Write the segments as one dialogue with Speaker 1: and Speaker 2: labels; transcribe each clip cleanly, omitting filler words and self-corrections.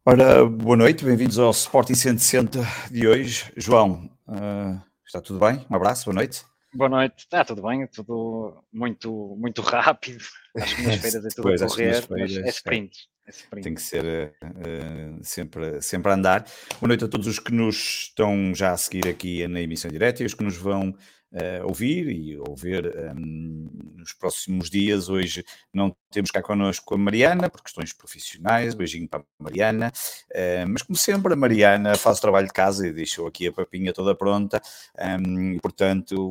Speaker 1: Ora, boa noite, bem-vindos ao Sporting 160 de hoje. João, está tudo bem? Um abraço, boa noite.
Speaker 2: Boa noite, está tudo bem, tudo muito rápido. Às segundas-feiras é tudo a
Speaker 1: Depois, às
Speaker 2: correr, mas é
Speaker 1: segundas-feiras,
Speaker 2: sprint.
Speaker 1: tem que ser sempre a andar. Boa noite a todos os que nos estão já a seguir aqui na emissão direta e os que nos vão ouvir e ouvir nos próximos dias. Hoje não temos cá connosco a Mariana, por questões profissionais, beijinho para a Mariana, mas como sempre a Mariana faz o trabalho de casa e deixou aqui a papinha toda pronta, portanto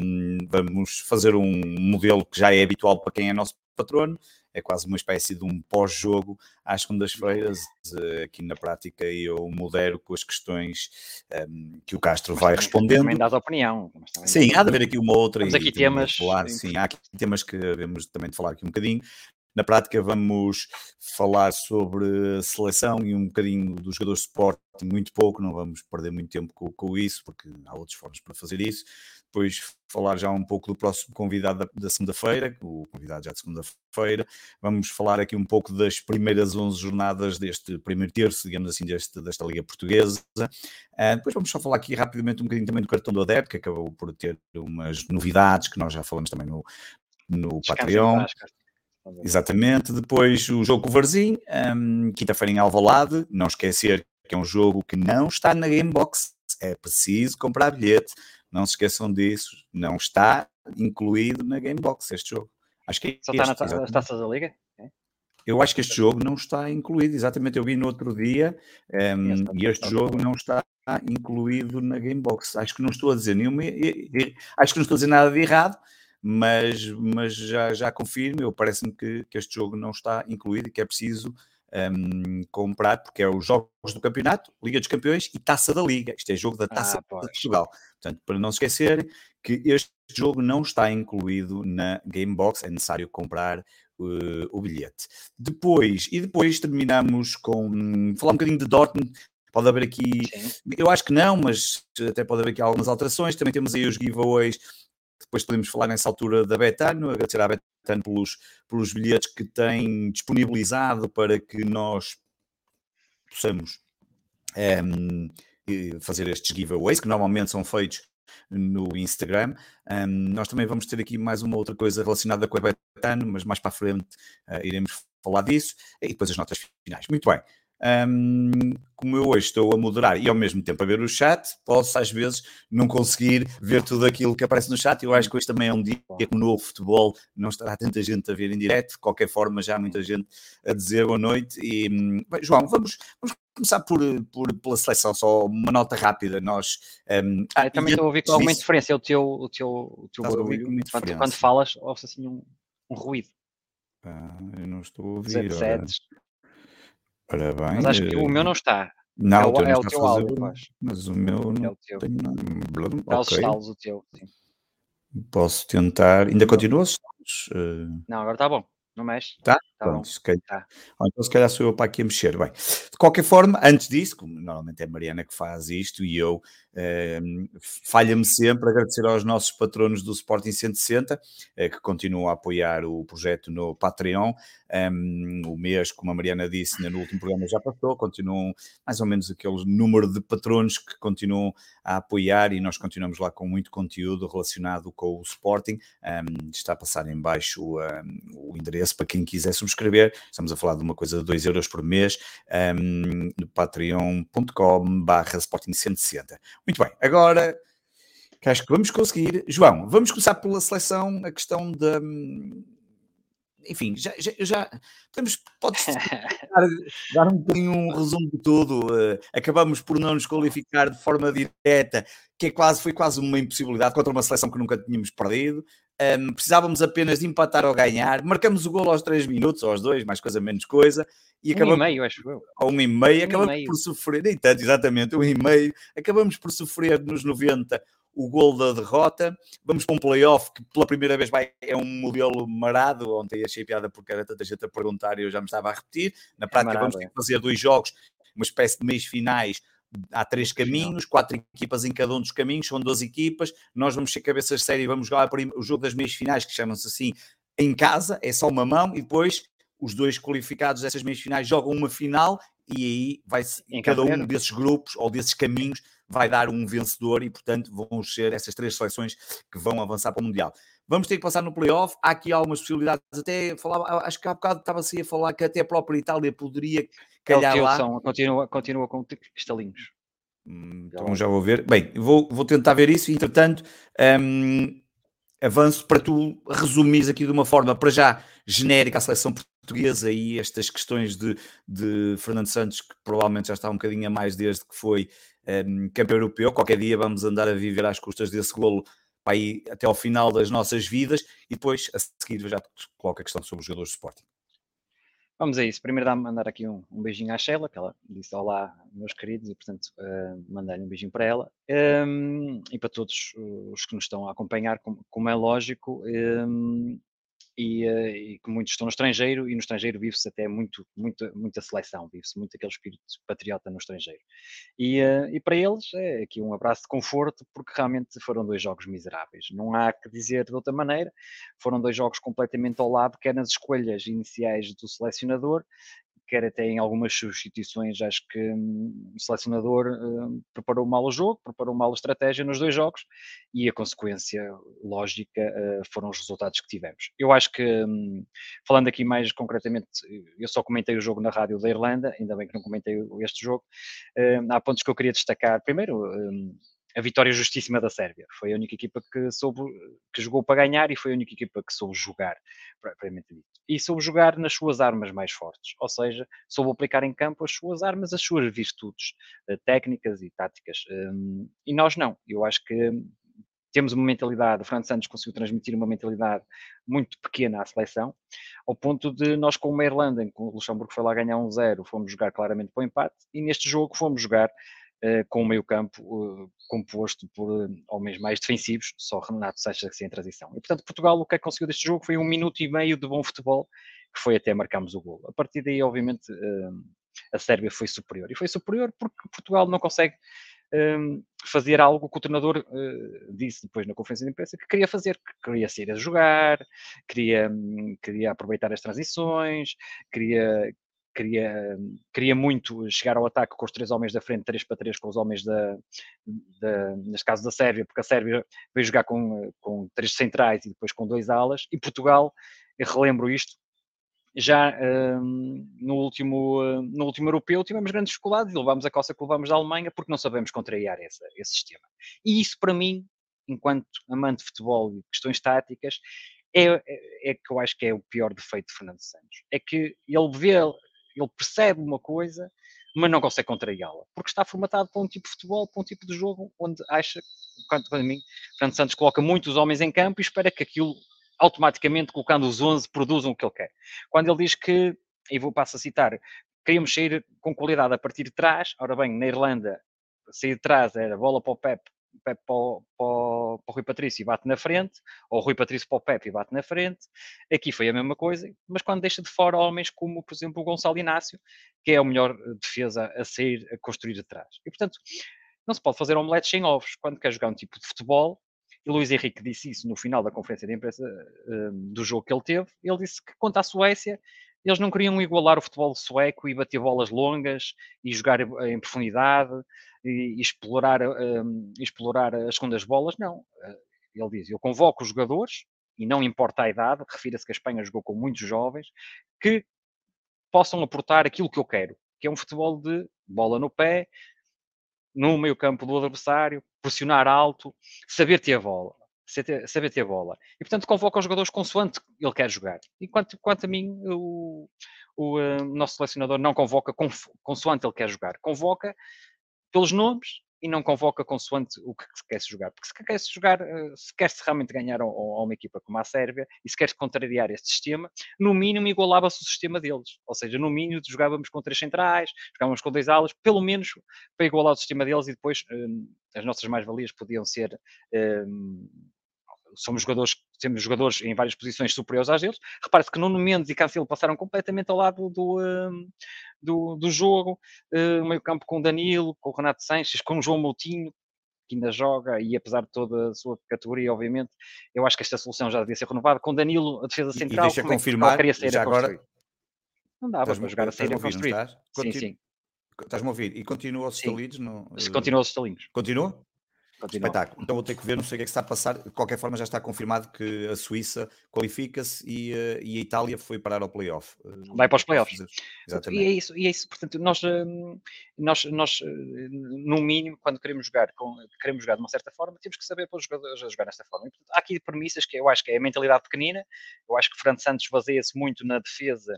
Speaker 1: vamos fazer um modelo que já é habitual para quem é nosso patrono. É quase uma espécie de um pós-jogo às segundas-feiras. Aqui na prática eu modero com as questões que o Castro vai respondendo.
Speaker 2: Também dás opinião.
Speaker 1: Sim, há de haver aqui uma outra.
Speaker 2: Temos aqui temas.
Speaker 1: Falar, sim, há aqui temas que devemos também de falar aqui um bocadinho. Na prática vamos falar sobre seleção e um bocadinho dos jogadores de Sporting, muito pouco, não vamos perder muito tempo com isso, porque há outras formas para fazer isso. Depois falar já um pouco do próximo convidado da segunda-feira, o convidado já de segunda-feira. Vamos falar aqui um pouco das primeiras 11 jornadas deste primeiro terço, digamos assim, desta Liga Portuguesa. Depois vamos só falar aqui rapidamente um bocadinho também do cartão do adepto, que acabou por ter umas novidades, que nós já falamos também no Patreon. Exatamente. Depois o jogo com o Varzim, quinta-feira em Alvalade. Não esquecer que é um jogo que não está na Gamebox. É preciso comprar bilhete. Não se esqueçam disso. Não está incluído na Gamebox este jogo. Acho que
Speaker 2: só está nas taças da Liga?
Speaker 1: Eu acho que este jogo não está incluído. Exatamente, eu vi no outro dia e este jogo não está incluído na Gamebox. Acho que não estou a dizer acho que não estou a dizer nada de errado, mas já confirmo. Parece-me que este jogo não está incluído e que é preciso comprar, porque é os jogos do campeonato, Liga dos Campeões e Taça da Liga. Isto é jogo da Taça de Portugal. Portanto, para não se esquecer que este jogo não está incluído na Gamebox, é necessário comprar o bilhete. Depois terminamos com falar um bocadinho de Dortmund. Pode haver aqui, eu acho que não, mas até pode haver aqui algumas alterações. Também temos aí os giveaways. Depois podemos falar nessa altura da Betano, agradecer à Betano pelos bilhetes que tem disponibilizado para que nós possamos fazer estes giveaways, que normalmente são feitos no Instagram. Nós também vamos ter aqui mais uma outra coisa relacionada com a Betano, mas mais para a frente iremos falar disso. E depois as notas finais. Muito bem. Como eu hoje estou a moderar e ao mesmo tempo a ver o chat, posso às vezes não conseguir ver tudo aquilo que aparece no chat. Eu acho que hoje também é um dia que no novo futebol não estará tanta gente a ver em direto. De qualquer forma, já há muita gente a dizer boa noite. E, bem, João, vamos começar pela seleção, só uma nota rápida. Nós,
Speaker 2: eu também estou a ouvir com alguma interferência o teu barulho. Quando falas, ouve-se assim um ruído.
Speaker 1: Eu não estou a ouvir. Ora bem,
Speaker 2: mas acho que o meu não está.
Speaker 1: Não,
Speaker 2: é o teu áudio,
Speaker 1: mas o meu não
Speaker 2: é o teu.
Speaker 1: Está
Speaker 2: aos estalos o teu, sim.
Speaker 1: Posso tentar. Ainda continua aos estalos?
Speaker 2: Não, agora está bom. Não mexe?
Speaker 1: Tá? Pronto, então se calhar sou eu para aqui a mexer. Bem, de qualquer forma, antes disso, como normalmente é a Mariana que faz isto e eu falha-me sempre agradecer aos nossos patronos do Sporting 160 que continuam a apoiar o projeto no Patreon. O mês, como a Mariana disse no último programa, já passou, continuam mais ou menos aquele número de patronos que continuam a apoiar e nós continuamos lá com muito conteúdo relacionado com o Sporting. Está a passar em baixo o endereço para quem quiser subscrever. Estamos a falar de uma coisa de 2 euros por mês no patreon.com/Sporting160. Muito bem, agora que acho que vamos conseguir. João, vamos começar pela seleção, a questão da... Enfim, já pode-se dar um bocadinho um resumo de tudo. Acabamos por não nos qualificar de forma direta, que foi quase uma impossibilidade contra uma seleção que nunca tínhamos perdido. Precisávamos apenas de empatar ou ganhar. Marcamos o golo aos 3 minutos, ou aos 2, mais coisa, menos coisa. E acabamos,
Speaker 2: 1,5, acho eu.
Speaker 1: Ou 1,5. Acabamos por sofrer, nem tanto, exatamente, 1,5. Acabamos por sofrer nos 90 o gol da derrota. Vamos para um play-off que pela primeira vez é um modelo marado. Ontem achei piada porque era tanta gente a perguntar e eu já me estava a repetir. Na prática vamos ter que fazer 2 jogos, uma espécie de meios finais. Há 3 caminhos, 4 equipas em cada um dos caminhos, são 12 equipas. Nós vamos ser cabeças de série e vamos jogar o jogo das meias finais, que chamam-se assim, em casa, é só uma mão, e depois os 2 qualificados dessas meias finais jogam uma final e aí cada um desses grupos ou desses caminhos vai dar um vencedor e, portanto, vão ser essas 3 seleções que vão avançar para o Mundial. Vamos ter que passar no play-off. Há aqui algumas possibilidades. Até falava, acho que há bocado estava-se a falar que até a própria Itália poderia calhar lá.
Speaker 2: Continua com cristalinhos.
Speaker 1: Então já vou ver. Bem, vou tentar ver isso. Entretanto, avanço para tu resumires aqui de uma forma, para já, genérica a seleção portuguesa e estas questões de Fernando Santos, que provavelmente já está um bocadinho a mais desde que foi campeão europeu. Qualquer dia vamos andar a viver às custas desse golo para ir até ao final das nossas vidas, e depois, a seguir, eu já te coloco a questão sobre os jogadores de Sporting.
Speaker 2: Vamos a isso. Primeiro mandar aqui um beijinho à Sheila, que ela disse olá, meus queridos, e portanto mandar-lhe um beijinho para ela. E para todos os que nos estão a acompanhar, como é lógico, e que muitos estão no estrangeiro, e no estrangeiro vive-se até muita seleção, vive-se muito aquele espírito patriota no estrangeiro. E para eles é aqui um abraço de conforto, porque realmente foram 2 jogos miseráveis. Não há que dizer de outra maneira. Foram 2 jogos completamente ao lado, quer nas escolhas iniciais do selecionador, quer até em algumas substituições. Acho que o selecionador preparou mal o jogo, preparou mal a estratégia nos 2 jogos, e a consequência lógica foram os resultados que tivemos. Eu acho que, falando aqui mais concretamente, eu só comentei o jogo na rádio da Irlanda, ainda bem que não comentei este jogo. Há pontos que eu queria destacar. Primeiro, a vitória justíssima da Sérvia. Foi a única equipa que jogou para ganhar, e foi a única equipa que soube jogar, propriamente dito. E soube jogar nas suas armas mais fortes, ou seja, soube aplicar em campo as suas armas, as suas virtudes técnicas e táticas. E nós não. Eu acho que temos uma mentalidade, o Fernando Santos conseguiu transmitir uma mentalidade muito pequena à seleção, ao ponto de nós, com uma Irlanda, em que o Luxemburgo foi lá ganhar 1-0, fomos jogar claramente para o empate, e neste jogo fomos jogar com o meio-campo composto por homens mais defensivos, só Renato Seixas em transição. E, portanto, Portugal, o que é que conseguiu deste jogo foi 1 minuto e meio de bom futebol, que foi até marcarmos o golo. A partir daí, obviamente, a Sérvia foi superior. E foi superior porque Portugal não consegue fazer algo que o treinador disse depois na conferência de imprensa que queria fazer, que queria sair a jogar, queria aproveitar as transições, queria muito chegar ao ataque com os 3 homens da frente, 3 para 3 com os homens neste caso da Sérvia, porque a Sérvia veio jogar com 3 centrais e depois com 2 alas, e Portugal, eu relembro isto, já no último europeu tivemos grandes dificuldades e levámos a coça que levámos da Alemanha porque não sabemos contrariar esse sistema. E isso, para mim, enquanto amante de futebol e questões táticas, é que eu acho que é o pior defeito de Fernando Santos. É que ele percebe uma coisa, mas não consegue contrariá-la, porque está formatado para um tipo de futebol, para um tipo de jogo, onde acha, quanto a mim, Fernando Santos coloca muitos homens em campo e espera que aquilo, automaticamente, colocando os 11, produzam o que ele quer. Quando ele diz que, e passo a citar, queríamos sair com qualidade a partir de trás, ora bem, na Irlanda, sair de trás era bola para o Pep para o Rui Patrício e bate na frente, ou o Rui Patrício para o Pepe e bate na frente. Aqui foi a mesma coisa, mas quando deixa de fora homens como, por exemplo, o Gonçalo Inácio, que é a melhor defesa a sair, a construir atrás. E, portanto, não se pode fazer omeletes sem ovos. Quando quer jogar um tipo de futebol, e Luís Henrique disse isso no final da conferência de imprensa do jogo que ele teve, ele disse que, quanto à Suécia, eles não queriam igualar o futebol sueco e bater bolas longas e jogar em profundidade e explorar as segundas bolas. Não. Ele diz, eu convoco os jogadores, e não importa a idade, refira-se que a Espanha jogou com muitos jovens, que possam aportar aquilo que eu quero, que é um futebol de bola no pé, no meio campo do adversário, pressionar alto, saber ter a bola. Saber ter a bola. E, portanto, convoca os jogadores consoante ele quer jogar. E quanto a mim, o nosso selecionador não convoca consoante ele quer jogar. Convoca pelos nomes e não convoca consoante o que se quer jogar. Porque se quer jogar, se quer realmente ganhar a uma equipa como a Sérvia e se quer contrariar este sistema, no mínimo igualava-se o sistema deles. Ou seja, no mínimo jogávamos com 3 centrais, jogávamos com 2 alas, pelo menos para igualar o sistema deles, e depois as nossas mais-valias podiam ser... temos jogadores em várias posições superiores às deles. Repare-se que Nuno Mendes e Cancelo passaram completamente ao lado do jogo. O meio campo com Danilo, com o Renato Sanches, com o João Moutinho, que ainda joga, e apesar de toda a sua categoria, obviamente, eu acho que esta solução já devia ser renovada. Com Danilo, a defesa central,
Speaker 1: e deixa confirmar,
Speaker 2: queria ser
Speaker 1: já agora...
Speaker 2: Não dava para jogar a sair a construir.
Speaker 1: Sim. Estás-me a ouvir? E continua aos
Speaker 2: Sim,
Speaker 1: estalidos?
Speaker 2: se continua aos estalinhos.
Speaker 1: Continua?
Speaker 2: Continua.
Speaker 1: Espetáculo. Então vou ter que ver, não sei o que é que está a passar. De qualquer forma, já está confirmado que a Suíça qualifica-se e a Itália foi parar ao play-off.
Speaker 2: Vai para os
Speaker 1: Para
Speaker 2: playoffs.
Speaker 1: fazer.
Speaker 2: Portanto,
Speaker 1: Exatamente.
Speaker 2: e é isso. Portanto, nós, no mínimo, quando queremos jogar de uma certa forma, temos que saber para os jogadores a jogar desta forma. E, portanto, há aqui premissas que eu acho que é a mentalidade pequenina. Eu acho que Fernando Santos baseia-se muito na defesa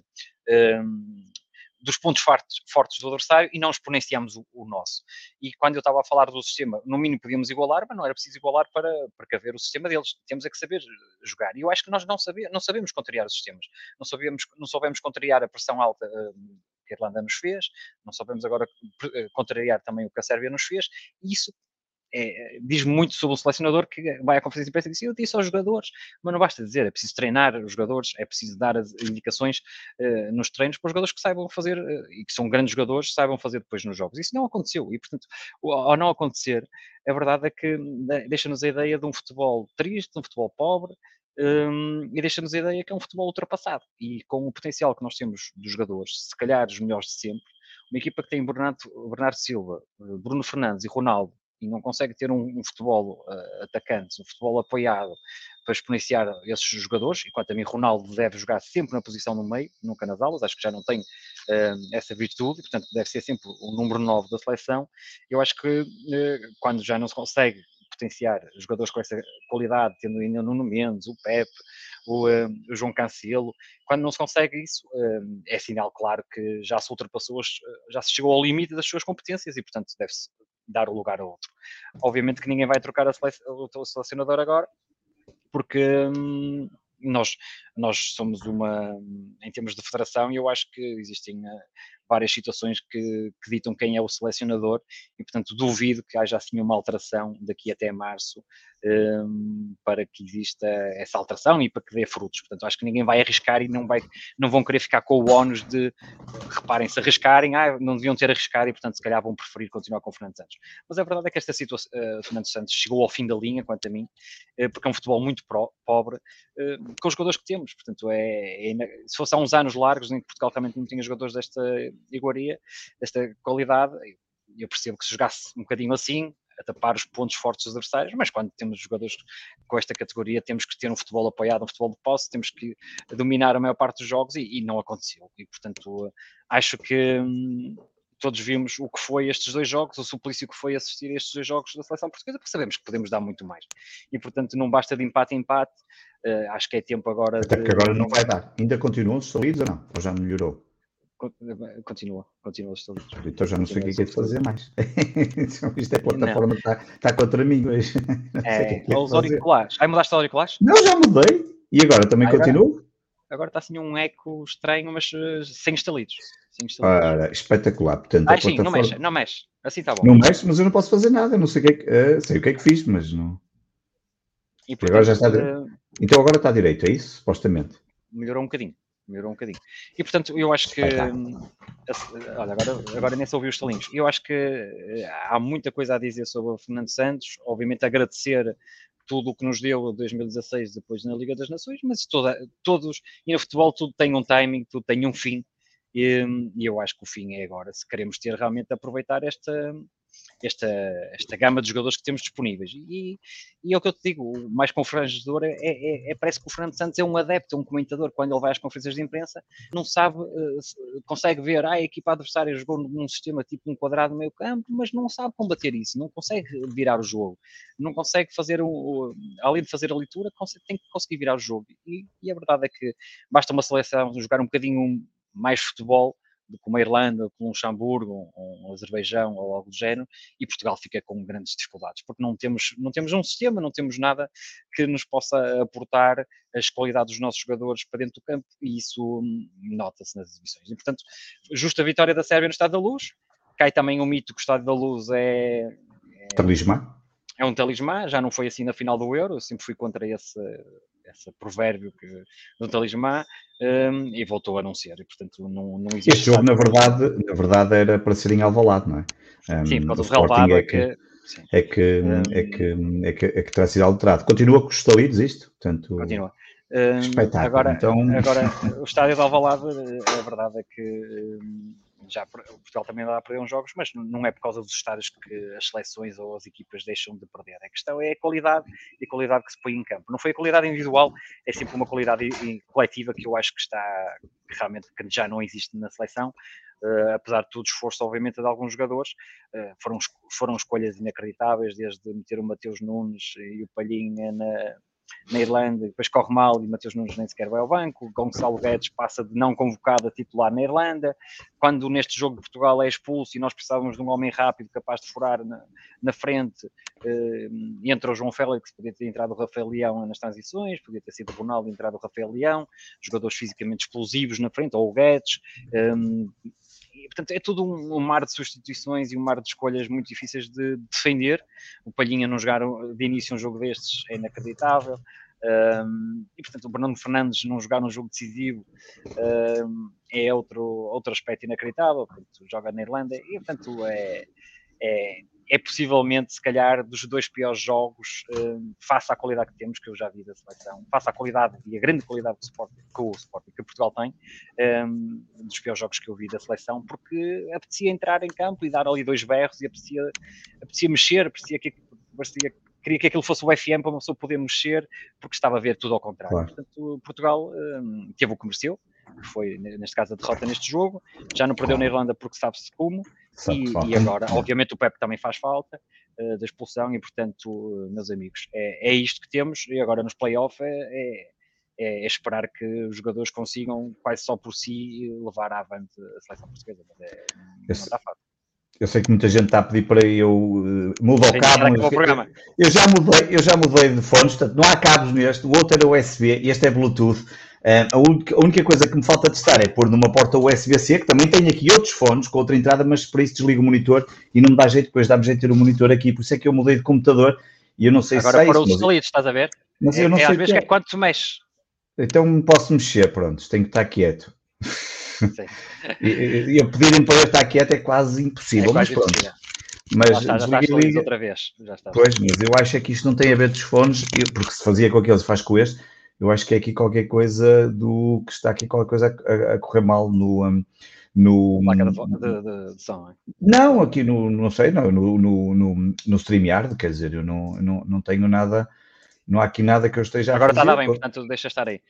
Speaker 2: dos pontos fortes do adversário e não exponenciamos o nosso. E quando eu estava a falar do sistema, no mínimo podíamos igualar, mas não era preciso igualar para precaver o sistema deles. Temos é que saber jogar. E eu acho que nós não sabemos contrariar os sistemas. Não soubemos contrariar a pressão alta que a Irlanda nos fez, não sabemos agora contrariar também o que a Sérvia nos fez, e isso diz muito sobre o selecionador que vai à conferência de imprensa e diz: eu disse aos jogadores, mas não basta dizer, é preciso treinar os jogadores, é preciso dar as indicações nos treinos para os jogadores que saibam fazer e que são grandes jogadores, saibam fazer depois nos jogos. Isso não aconteceu e, portanto, ao não acontecer, a verdade é que deixa-nos a ideia de um futebol triste, de um futebol pobre, e deixa-nos a ideia que é um futebol ultrapassado e com o potencial que nós temos dos jogadores, se calhar os melhores de sempre, uma equipa que tem Bernardo Silva, Bruno Fernandes e Ronaldo e não consegue ter um futebol atacante, um futebol apoiado para exponenciar esses jogadores, e quanto a mim Ronaldo deve jogar sempre na posição no meio, nunca nas alas, acho que já não tem essa virtude, portanto deve ser sempre o número 9 da seleção. Eu acho que quando já não se consegue potenciar jogadores com essa qualidade, tendo ainda o Nuno Mendes, o Pepe, o João Cancelo, quando não se consegue isso, é sinal claro que já se ultrapassou, já se chegou ao limite das suas competências e, portanto, deve-se dar o lugar a outro. Obviamente que ninguém vai trocar o selecionador agora, porque nós somos em termos de federação, e eu acho que existem várias situações que ditam quem é o selecionador e, portanto, duvido que haja assim uma alteração daqui até março para que exista essa alteração e para que dê frutos. Portanto, acho que ninguém vai arriscar e não vão querer ficar com o ónus de, reparem, se arriscarem, não deviam ter arriscado e, portanto, se calhar vão preferir continuar com o Fernando Santos. Mas a verdade é que esta situação, Fernando Santos chegou ao fim da linha, quanto a mim, porque é um futebol muito pobre, com os jogadores que temos. Portanto, se fosse há uns anos largos em que Portugal realmente não tinha jogadores desta iguaria, desta qualidade, eu percebo que se jogasse um bocadinho assim, a tapar os pontos fortes dos adversários, mas quando temos jogadores com esta categoria, temos que ter um futebol apoiado, um futebol de posse, temos que dominar a maior parte dos jogos e não aconteceu. E, portanto, acho que todos vimos o que foi estes dois jogos, o suplício que foi assistir a estes dois jogos da seleção portuguesa, porque sabemos que podemos dar muito mais. E, portanto, não basta de empate em empate, acho que é tempo agora
Speaker 1: Até porque agora não vai dar. Ainda continuam os salidos ou não? Ou já melhorou?
Speaker 2: Continua os estalidos.
Speaker 1: Então já não sei o que é de fazer mais. Isto é a plataforma que está contra mim hoje.
Speaker 2: Os auriculares. Mudaste os auriculares?
Speaker 1: Não, já mudei. E agora também continuo?
Speaker 2: Agora está assim um eco estranho, mas sem estalidos.
Speaker 1: Ora, espetacular. Portanto,
Speaker 2: sim, plataforma... não mexe. Assim está bom.
Speaker 1: Não mexe, mas eu não posso fazer nada. Eu não sei sei o que é que fiz, mas não. E portanto, agora já está. Então agora está direito, é isso? Supostamente.
Speaker 2: Melhorou um bocadinho. E, portanto, eu acho que... Olha, agora nem se ouviu os estalinhos. Eu acho que há muita coisa a dizer sobre o Fernando Santos. Obviamente, agradecer tudo o que nos deu em 2016, depois na Liga das Nações, mas todos... E no futebol tudo tem um timing, tudo tem um fim. E eu acho que o fim é agora, se queremos ter realmente aproveitar esta gama de jogadores que temos disponíveis. E é o que eu te digo, mais confrangedor parece que o Fernando Santos é um adepto, um comentador, quando ele vai às conferências de imprensa, não sabe, consegue ver, a equipa adversária jogou num sistema tipo um quadrado no meio campo, mas não sabe combater isso, não consegue virar o jogo, não consegue fazer, além de fazer a leitura, tem que conseguir virar o jogo. E a verdade é que basta uma seleção jogar um bocadinho mais futebol do que uma Irlanda, com um Luxemburgo, um Azerbaijão ou algo do género, e Portugal fica com grandes dificuldades, porque não temos um sistema, não temos nada que nos possa aportar as qualidades dos nossos jogadores para dentro do campo, e isso nota-se nas exibições. E, portanto, justa a vitória da Sérvia no Estádio da Luz, cai também o mito que o Estádio da Luz
Speaker 1: talismã.
Speaker 2: É um talismã, já não foi assim na final do Euro, eu sempre fui contra esse provérbio do talismã, e voltou a não ser, e portanto não existe...
Speaker 1: Este jogo, na verdade, era para ser em Alvalade, não é?
Speaker 2: Sim, por causa do relevado
Speaker 1: é que terá sido alterado. Continua com os estalidos isto? Portanto,
Speaker 2: continua.
Speaker 1: Espetáculo.
Speaker 2: Agora, o estádio de Alvalade, a verdade é que o Portugal também dá a perder uns jogos, mas não é por causa dos estádios que as seleções ou as equipas deixam de perder. A questão é a qualidade e a qualidade que se põe em campo. Não foi a qualidade individual, é sempre uma qualidade coletiva que eu acho que realmente que já não existe na seleção. Apesar de todo o esforço, obviamente, de alguns jogadores, foram escolhas inacreditáveis, desde meter o Mateus Nunes e o Palhinha na Irlanda, depois corre mal e Mateus Nunes nem sequer vai ao banco. Gonçalo Guedes passa de não convocado a titular na Irlanda. Quando neste jogo de Portugal é expulso e nós precisávamos de um homem rápido capaz de furar na frente, entra o João Félix, podia ter entrado o Rafael Leão nas transições, podia ter sido o Ronaldo entrado o Rafael Leão, jogadores fisicamente explosivos na frente, ou o Guedes. E, portanto, é tudo um mar de substituições e um mar de escolhas muito difíceis de defender. O Palhinha não jogar de início um jogo destes é inacreditável. E, portanto, o Bruno Fernandes não jogar um jogo decisivo é outro aspecto inacreditável. Portanto, joga na Irlanda e, portanto, é possivelmente, se calhar, dos 2 piores jogos, face à qualidade que temos, que eu já vi da seleção, face à qualidade e a grande qualidade que Portugal tem, dos piores jogos que eu vi da seleção, porque apetecia entrar em campo e dar ali 2 berros e apetecia mexer, queria que aquilo fosse o FM para uma pessoa poder mexer, porque estava a ver tudo ao contrário. Claro. Portanto, Portugal teve o que mereceu, que foi, neste caso, a derrota neste jogo. Já não perdeu na Irlanda porque sabe-se como. E agora, obviamente, o Pepe também faz falta da expulsão e, portanto, meus amigos, é isto que temos. E agora nos play-off é esperar que os jogadores consigam, quase só por si, levar avante a seleção portuguesa. Mas não está fácil.
Speaker 1: Eu sei que muita gente está a pedir para eu mudar o cabo. Eu já mudei de fones, portanto, não há cabos neste. O outro era USB, este é Bluetooth. A única coisa que me falta testar é pôr numa porta USB-C, que também tenho aqui outros fones com outra entrada, mas para isso desligo o monitor e não me dá jeito, depois dá-me jeito de ter o monitor aqui, por isso é que eu mudei de computador e eu não sei
Speaker 2: agora
Speaker 1: se é
Speaker 2: para os salidos, estás a ver?
Speaker 1: Mas eu não sei
Speaker 2: às vezes que é quando tu mexes.
Speaker 1: Então posso mexer, pronto, tenho que estar quieto. E eu pedirem para eu estar quieto é quase impossível, mas pronto.
Speaker 2: Impossível.
Speaker 1: Mas
Speaker 2: já estás liga outra vez. Já está.
Speaker 1: Pois, mas eu acho que isto não tem a ver dos fones, porque se fazia com aqueles, faz com este. Eu acho que é aqui qualquer coisa que está aqui qualquer coisa a correr mal no
Speaker 2: placa de som, é?
Speaker 1: Não, aqui não sei, no StreamYard, quer dizer, eu não tenho nada, não há aqui nada que eu esteja
Speaker 2: agora
Speaker 1: a fazer.
Speaker 2: Agora está bem, portanto deixa estar aí.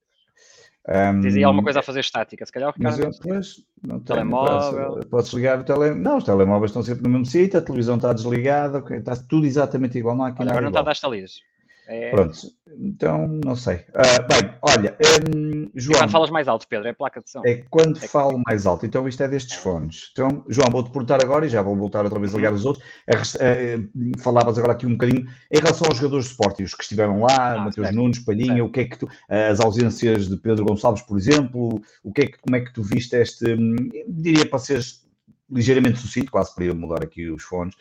Speaker 2: Diz aí alguma coisa a fazer estática, se calhar o
Speaker 1: Mas depois não tenho.
Speaker 2: Telemóvel.
Speaker 1: Podes ligar o telemóvel. Não, os telemóveis estão sempre no mesmo sítio, a televisão está desligada, está tudo exatamente igual, não há aqui nada
Speaker 2: agora não
Speaker 1: igual.
Speaker 2: está a dar estalias.
Speaker 1: Pronto, então não sei. Bem, olha, João.
Speaker 2: E quando falas mais alto, Pedro, é a placa de som.
Speaker 1: É quando falo mais alto, então isto é destes fones. Então, João, vou-te portar agora e já vou voltar outra vez a ligar os outros. Falavas agora aqui um bocadinho em relação aos jogadores de Sporting, os que estiveram lá, Mateus Nunes, Palhinha, o que é que as ausências de Pedro Gonçalves, por exemplo, como é que tu viste diria para seres ligeiramente sucinto, quase para eu mudar aqui os fones.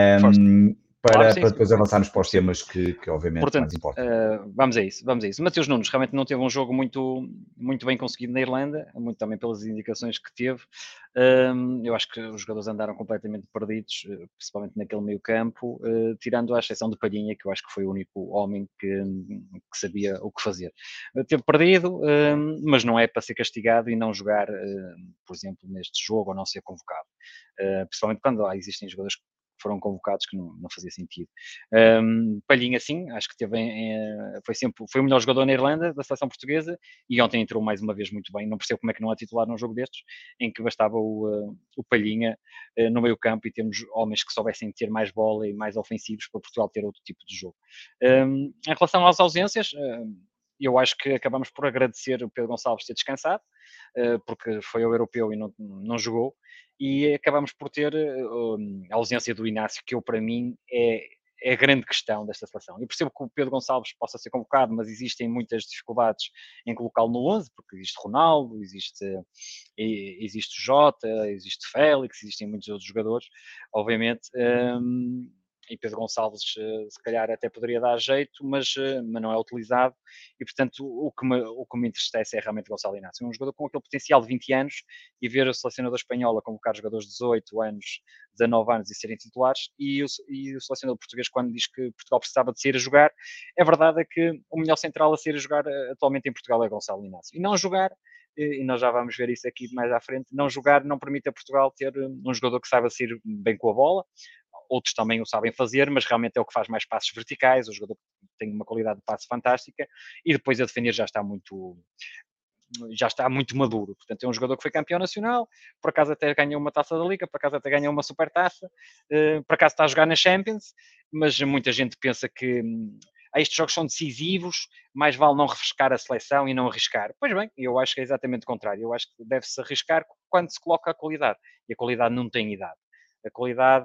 Speaker 1: Para depois avançarmos para os temas que obviamente, portanto, mais importam.
Speaker 2: Vamos a isso. O Mateus Nunes realmente não teve um jogo muito, muito bem conseguido na Irlanda, muito também pelas indicações que teve. Eu acho que os jogadores andaram completamente perdidos, principalmente naquele meio campo, tirando a exceção de Palhinha, que eu acho que foi o único homem que sabia o que fazer. Teve perdido, mas não é para ser castigado e não jogar, por exemplo, neste jogo ou não ser convocado. Principalmente quando existem jogadores que foram convocados que não fazia sentido. Palhinha, sim, acho que foi o melhor jogador na Irlanda, da seleção portuguesa, e ontem entrou mais uma vez muito bem. Não percebo como é que não há titular num jogo destes, em que bastava o Palhinha no meio campo e temos homens que soubessem ter mais bola e mais ofensivos para Portugal ter outro tipo de jogo. Em relação às ausências, eu acho que acabamos por agradecer o Pedro Gonçalves ter descansado, porque foi ao europeu e não jogou, e acabamos por ter a ausência do Inácio, que para mim é a grande questão desta seleção. Eu percebo que o Pedro Gonçalves possa ser convocado, mas existem muitas dificuldades em colocá-lo no 11, porque existe Ronaldo, existe Jota, existe Félix, existem muitos outros jogadores, obviamente, e Pedro Gonçalves se calhar até poderia dar jeito, mas não é utilizado, e portanto o que me entristece é realmente Gonçalo Inácio, um jogador com aquele potencial de 20 anos, e ver o selecionador espanhol a convocar jogadores de 18 anos, 19 anos e serem titulares, e o selecionador português, quando diz que Portugal precisava de sair a jogar, a verdade é que o melhor central a sair a jogar atualmente em Portugal é Gonçalo Inácio, e não jogar e nós já vamos ver isso aqui mais à frente, não jogar não permite a Portugal ter um jogador que saiba sair bem com a bola. Outros também o sabem fazer, mas realmente é o que faz mais passos verticais, o jogador tem uma qualidade de passe fantástica, e depois a defender já está muito maduro. Portanto, é um jogador que foi campeão nacional, por acaso até ganhou uma taça da Liga, por acaso até ganhou uma super taça, por acaso está a jogar na Champions, mas muita gente pensa que estes jogos são decisivos, mais vale não refrescar a seleção e não arriscar. Pois bem, eu acho que é exatamente o contrário. Eu acho que deve-se arriscar quando se coloca a qualidade. E a qualidade não tem idade. A qualidade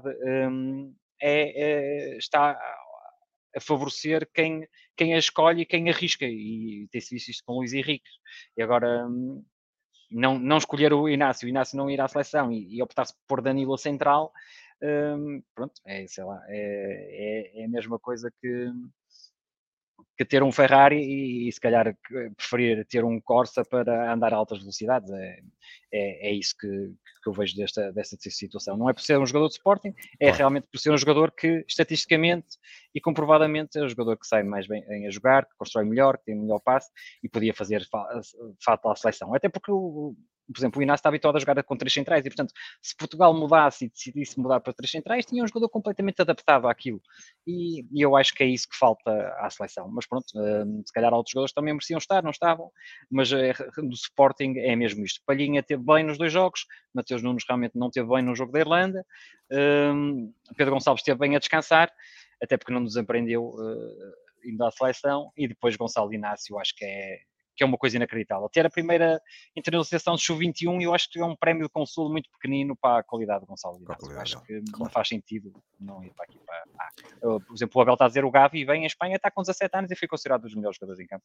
Speaker 2: está a favorecer quem a escolhe e quem arrisca. E tem-se visto isto com o Luís Henrique. E agora, não escolher o Inácio não ir à seleção e optar-se por pôr Danilo a central, pronto, sei lá, é a mesma coisa que ter um Ferrari e se calhar preferir ter um Corsa para andar a altas velocidades. É isso que eu vejo desta situação. Não é por ser um jogador de Sporting, é realmente por ser um jogador que, estatisticamente e comprovadamente, é um jogador que sai mais bem a jogar, que constrói melhor, que tem melhor passe e podia fazer falta à seleção. Até porque por exemplo, o Inácio está habituado a jogar com 3 centrais e, portanto, se Portugal mudasse e decidisse mudar para 3 centrais, tinha um jogador completamente adaptado àquilo. E eu acho que é isso que falta à seleção. Mas pronto, se calhar outros jogadores também mereciam estar, não estavam, mas do Sporting é mesmo isto. Palhinha teve bem nos 2 jogos, Mateus Nunes realmente não teve bem no jogo da Irlanda, Pedro Gonçalves esteve bem a descansar, até porque não nos aprendeu indo à seleção, e depois Gonçalo Inácio, acho que é uma coisa inacreditável. Ter a primeira internacionalização de Sub-21, eu acho que é um prémio de consolo muito pequenino para a qualidade de Gonçalo Inácio. Eu acho que não faz sentido não ir para aqui. Por exemplo, o Abel está a dizer o Gavi vem em Espanha, está com 17 anos e foi considerado um dos melhores jogadores em campo.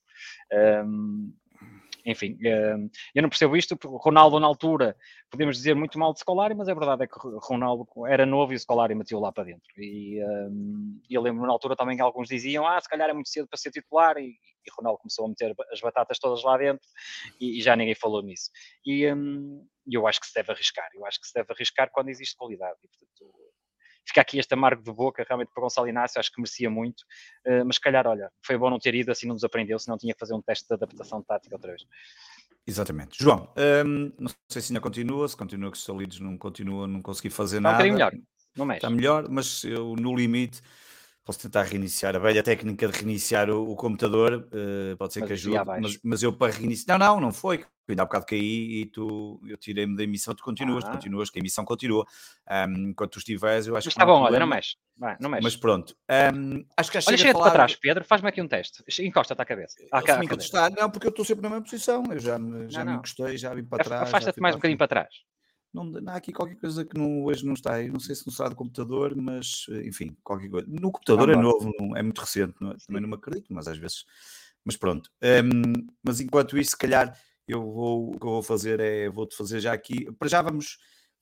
Speaker 2: Enfim, eu não percebo isto, porque o Ronaldo na altura, podemos dizer muito mal de Scolari, mas a verdade é que o Ronaldo era novo e o Scolari meteu lá para dentro. E eu lembro na altura também que alguns diziam, se calhar é muito cedo para ser titular, e Ronaldo começou a meter as batatas todas lá dentro e já ninguém falou nisso. E eu acho que se deve arriscar quando existe qualidade. E, portanto, fica aqui este amargo de boca realmente para Gonçalo Inácio, acho que merecia muito, mas se calhar, olha, foi bom não ter ido, assim não nos aprendeu, senão tinha que fazer um teste de adaptação tática outra vez.
Speaker 1: Exatamente. João, não sei se ainda continua, se continua que os Salidos não continua, não consegui fazer
Speaker 2: Está
Speaker 1: nada.
Speaker 2: um bocadinho melhor, não mexe.
Speaker 1: Está melhor, mas eu no limite posso tentar reiniciar a velha técnica de reiniciar o computador, pode ser mas que ajude, mas eu para reiniciar... Não foi. Ainda há bocado caí e eu tirei-me da emissão, tu continuas, que a emissão continua. Enquanto tu estiveres, eu acho
Speaker 2: mas
Speaker 1: que não
Speaker 2: está bom, olha, não mexe. Não mexe.
Speaker 1: Mas pronto, acho que já
Speaker 2: olha, chega-te para trás, Pedro, faz-me aqui um teste. Encosta-te à cabeça.
Speaker 1: Se me encostar, não, porque eu estou sempre na mesma posição. Eu já me encostei, já vim para trás.
Speaker 2: Afasta-te mais um bocadinho para trás.
Speaker 1: Não, há aqui qualquer coisa que hoje não está. Eu não sei se não será do computador, mas enfim, qualquer coisa. No computador é novo, é muito recente, também não me acredito, mas às vezes. Mas pronto. Mas enquanto isso, se calhar, o que eu vou fazer vou-te fazer já aqui. Para já vamos.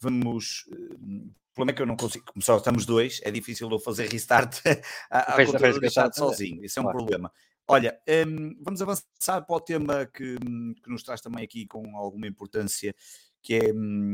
Speaker 1: O problema é que eu não consigo, como só estamos 2, é difícil eu fazer restart à computadora deixado sozinho. Isso é um problema. Olha, vamos avançar para o tema que nos traz também aqui com alguma importância, que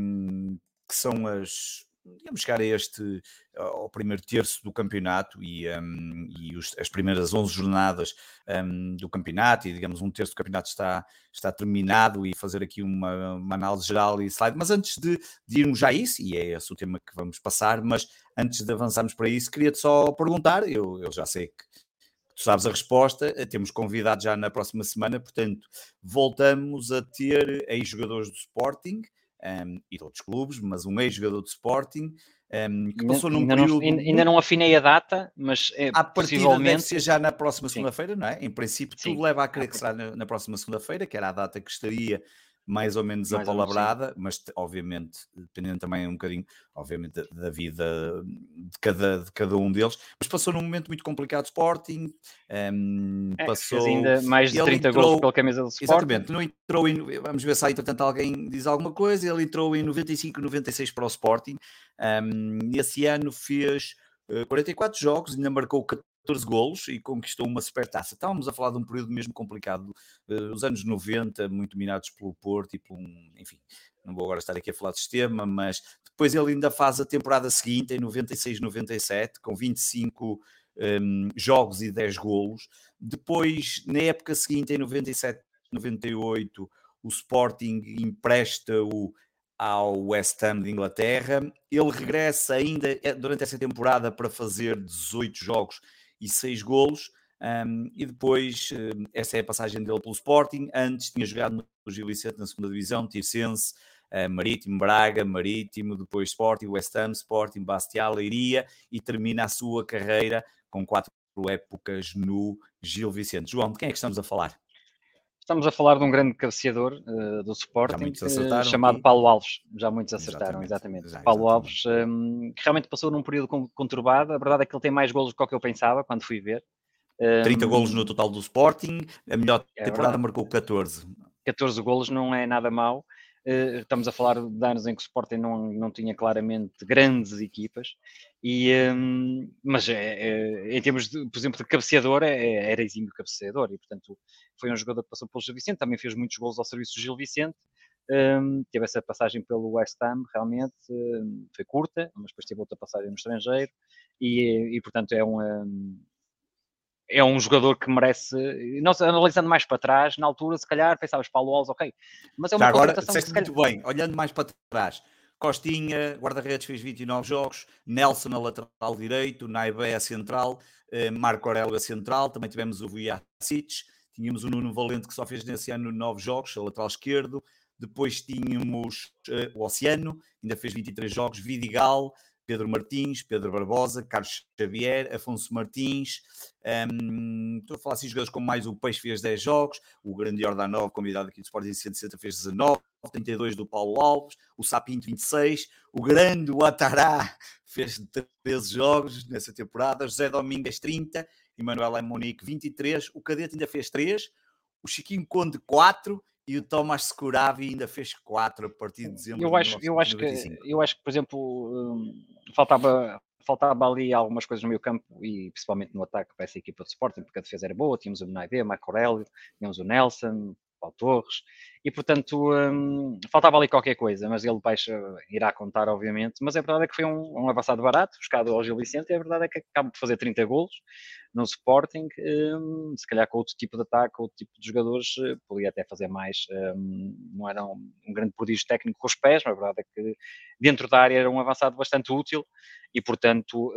Speaker 1: são digamos, chegar ao primeiro terço do campeonato e as primeiras 11 jornadas do campeonato, e digamos um terço do campeonato está terminado, e fazer aqui uma análise geral e slide. Mas antes de irmos já a isso, e é esse o tema que vamos passar, mas antes de avançarmos para isso, queria-te só perguntar, eu já sei que tu sabes a resposta, temos convidado já na próxima semana, portanto, voltamos a ter ex-jogadores do Sporting, e de outros clubes, mas um ex-jogador de Sporting, que passou num período...
Speaker 2: Ainda não afinei a data, mas
Speaker 1: à partida deve ser já na próxima segunda-feira, não é? Em princípio, tudo leva a crer que será na próxima segunda-feira, que era a data que estaria mais ou menos apalavrada, mas obviamente, dependendo também um bocadinho, obviamente, da vida de cada um deles, mas passou num momento muito complicado de Sporting,
Speaker 2: fez ainda mais de 30 gols pela camisa do Sporting.
Speaker 1: Exatamente, não entrou vamos ver se aí, entretanto, alguém diz alguma coisa. Ele entrou em 95, 96 para o Sporting, esse ano fez 44 jogos, ainda marcou 14 golos e conquistou uma supertaça. Estávamos a falar de um período mesmo complicado, os anos 90, muito dominados pelo Porto e enfim, não vou agora estar aqui a falar de sistema, mas depois ele ainda faz a temporada seguinte, em 96, 97, com 25 jogos e 10 golos. Depois, na época seguinte, em 97, 98, o Sporting empresta-o ao West Ham de Inglaterra. Ele regressa ainda durante essa temporada para fazer 18 jogos e 6 golos. E depois, essa é a passagem dele pelo Sporting. Antes tinha jogado no Gil Vicente na segunda divisão, Tirsense, Marítimo, Braga, Marítimo, depois Sporting, West Ham, Sporting, Bastia, Leiria, e termina a sua carreira com 4 épocas no Gil Vicente. João, de quem é que estamos a falar?
Speaker 2: Estamos a falar de um grande cabeceador do Sporting, chamado aqui. Paulo Alves. Já muitos acertaram, exatamente. Paulo Alves, que realmente passou num período conturbado. A verdade é que ele tem mais golos do que eu pensava quando fui ver.
Speaker 1: 30 golos no total do Sporting, a melhor temporada marcou 14.
Speaker 2: 14 golos não é nada mau. Estamos a falar de anos em que o Sporting não tinha claramente grandes equipas, mas em termos, por exemplo, de cabeceador, era exímio cabeceador, e portanto foi um jogador que passou pelo Gil Vicente, também fez muitos golos ao serviço do Gil Vicente, teve essa passagem pelo West Ham, realmente foi curta, mas depois teve outra passagem no estrangeiro, e portanto é um jogador que merece, nós analisando mais para trás, na altura, se calhar, pensavas Paulo Alves, ok, mas é uma
Speaker 1: contratação que se calhar... muito bem, olhando mais para trás, Costinha, guarda-redes, fez 29 jogos, Nelson a lateral direito, Naibé a central, Marco Aurélio a central, também tivemos o Vujacic, tínhamos o Nuno Valente que só fez nesse ano 9 jogos, a lateral esquerdo, depois tínhamos o Oceano, ainda fez 23 jogos, Vidigal, Pedro Martins, Pedro Barbosa, Carlos Xavier, Afonso Martins, estou a falar assim, jogadores como mais o Peixe fez 10 jogos, o grande Jordanov, convidado aqui do Sporting 160, fez 19, 32 do Paulo Alves, o Sapinto 26, o grande Ouattara fez 13 jogos nessa temporada, José Domingues 30, Emanuel Monique 23, o Cadete ainda fez 3, o Chiquinho Conde 4, e o Tomás Securavi ainda fez 4 a partir de dezembro de 1995.
Speaker 2: Eu acho que, por exemplo, faltava ali algumas coisas no meio campo e principalmente no ataque para essa equipa de Sporting, porque a defesa era boa, tínhamos o Naivê, Marco Aurélio, tínhamos o Nelson, Paulo Torres, e portanto faltava ali qualquer coisa, mas ele depois irá contar, obviamente, mas a verdade é que foi um avançado barato, buscado ao Gil Vicente, e a verdade é que acaba de fazer 30 golos no Sporting, se calhar com outro tipo de ataque, outro tipo de jogadores, podia até fazer mais, não era um grande prodígio técnico com os pés, mas a verdade é que dentro da área era um avançado bastante útil, e portanto...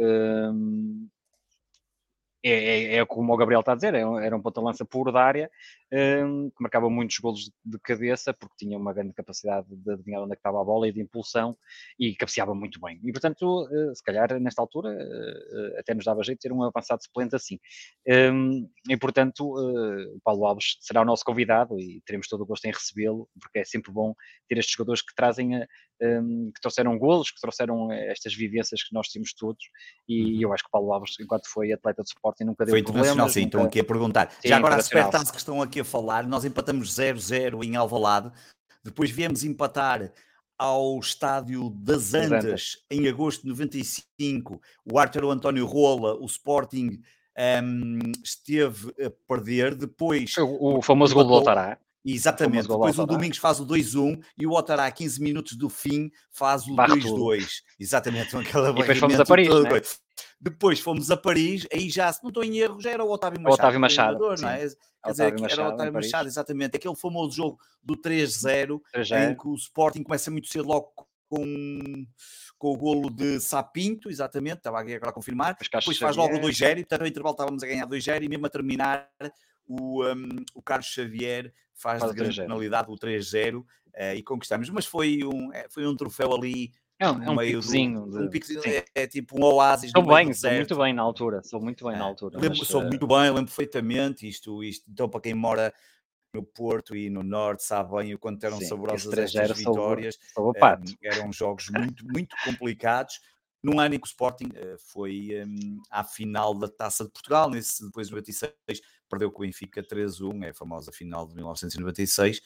Speaker 2: É como o Gabriel está a dizer, era um ponta-lança puro da área, que marcava muitos golos de cabeça, porque tinha uma grande capacidade de adivinhar onde é que estava a bola e de impulsão, e cabeceava muito bem. E, portanto, se calhar, nesta altura, até nos dava jeito de ter um avançado suplente assim. E, portanto, o Paulo Alves será o nosso convidado e teremos todo o gosto em recebê-lo, porque é sempre bom ter estes jogadores que trazem... que trouxeram golos, que trouxeram estas vivências que nós temos todos, e eu acho que o Paulo Alves, enquanto foi atleta de Sporting, nunca deu problemas.
Speaker 1: Foi internacional, sim, estão aqui a perguntar. Sim, já agora a Supertaça que estão aqui a falar, nós empatamos 0-0 em Alvalade, depois viemos empatar ao Estádio das Antas em agosto de 95, o Arthur António Rola, o Sporting esteve a perder, depois...
Speaker 2: O famoso gol do Ouattara.
Speaker 1: Exatamente, depois o Domingos faz o 2-1 e o Ouattara a 15 minutos do fim faz o 2-2. Exatamente, aquela
Speaker 2: e depois fomos a Paris, né?
Speaker 1: Depois fomos a Paris, aí já, se não estou em erro, já era o Otávio Machado.
Speaker 2: O Otávio Machado,
Speaker 1: não é? Quer dizer, era o Otávio Machado, exatamente. Aquele famoso jogo do 3-0, em que o Sporting começa muito cedo logo com o golo de Sapinto, exatamente, estava aqui agora a confirmar. Depois faz logo o 2-0, e portanto no intervalo estávamos a ganhar 2-0 e mesmo a terminar o Carlos Xavier faz de grande penalidade o 3-0 e conquistamos. Mas foi um troféu ali
Speaker 2: no meio picozinho.
Speaker 1: É tipo um oásis.
Speaker 2: Sou muito bem na altura. Sou muito bem,
Speaker 1: lembro perfeitamente isto. Então, para quem mora no Porto e no Norte, sabe bem o quanto eram saborosas estas vitórias. Eram jogos muito, muito complicados. Num ano em que o Sporting foi à final da Taça de Portugal, depois de 96, perdeu com o Benfica 3-1, é a famosa final de 1996,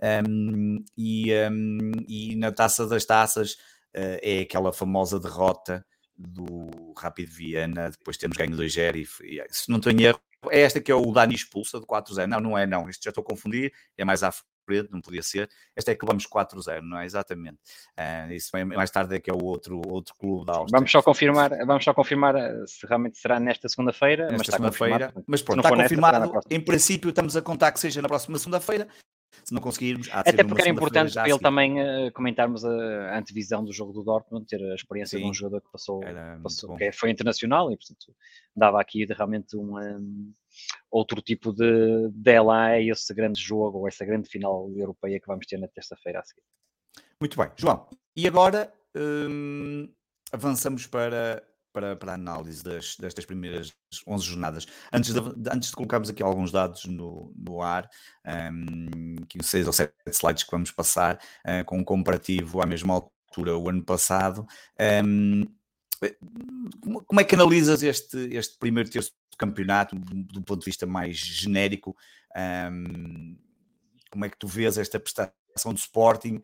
Speaker 1: e na Taça das Taças é aquela famosa derrota do Rapid Viena, depois temos ganho 2-0, e se não tenho erro, é esta que é o Dani expulsa de 4-0, não é, isto já estou a confundir, é mais à frente, não podia ser, esta é que levamos 4-0, não é? Exatamente, isso mais tarde é que é o outro clube da Áustria.
Speaker 2: Vamos só confirmar se realmente será nesta segunda-feira,
Speaker 1: mas pronto, está confirmado, em princípio estamos a contar que seja na próxima segunda-feira, Se não conseguirmos, há de ser
Speaker 2: Até
Speaker 1: numa
Speaker 2: porque era
Speaker 1: segunda-feira
Speaker 2: importante
Speaker 1: já a
Speaker 2: para ele
Speaker 1: seguir.
Speaker 2: também comentarmos a antevisão do jogo do Dortmund, ter a experiência de um
Speaker 1: Sim,
Speaker 2: jogador que
Speaker 1: era muito bom.
Speaker 2: foi internacional e, portanto, dava aqui realmente outro tipo de ela a esse grande jogo ou essa grande final europeia que vamos ter na terça-feira a seguir.
Speaker 1: Muito bem. João, e agora avançamos para a análise destas primeiras 11 jornadas. Antes de colocarmos aqui alguns dados no ar, aqui uns 6 ou 7 slides que vamos passar, com um comparativo à mesma altura o ano passado. Como é que analisas este primeiro terço do campeonato, do ponto de vista mais genérico? Como é que tu vês esta prestação do Sporting,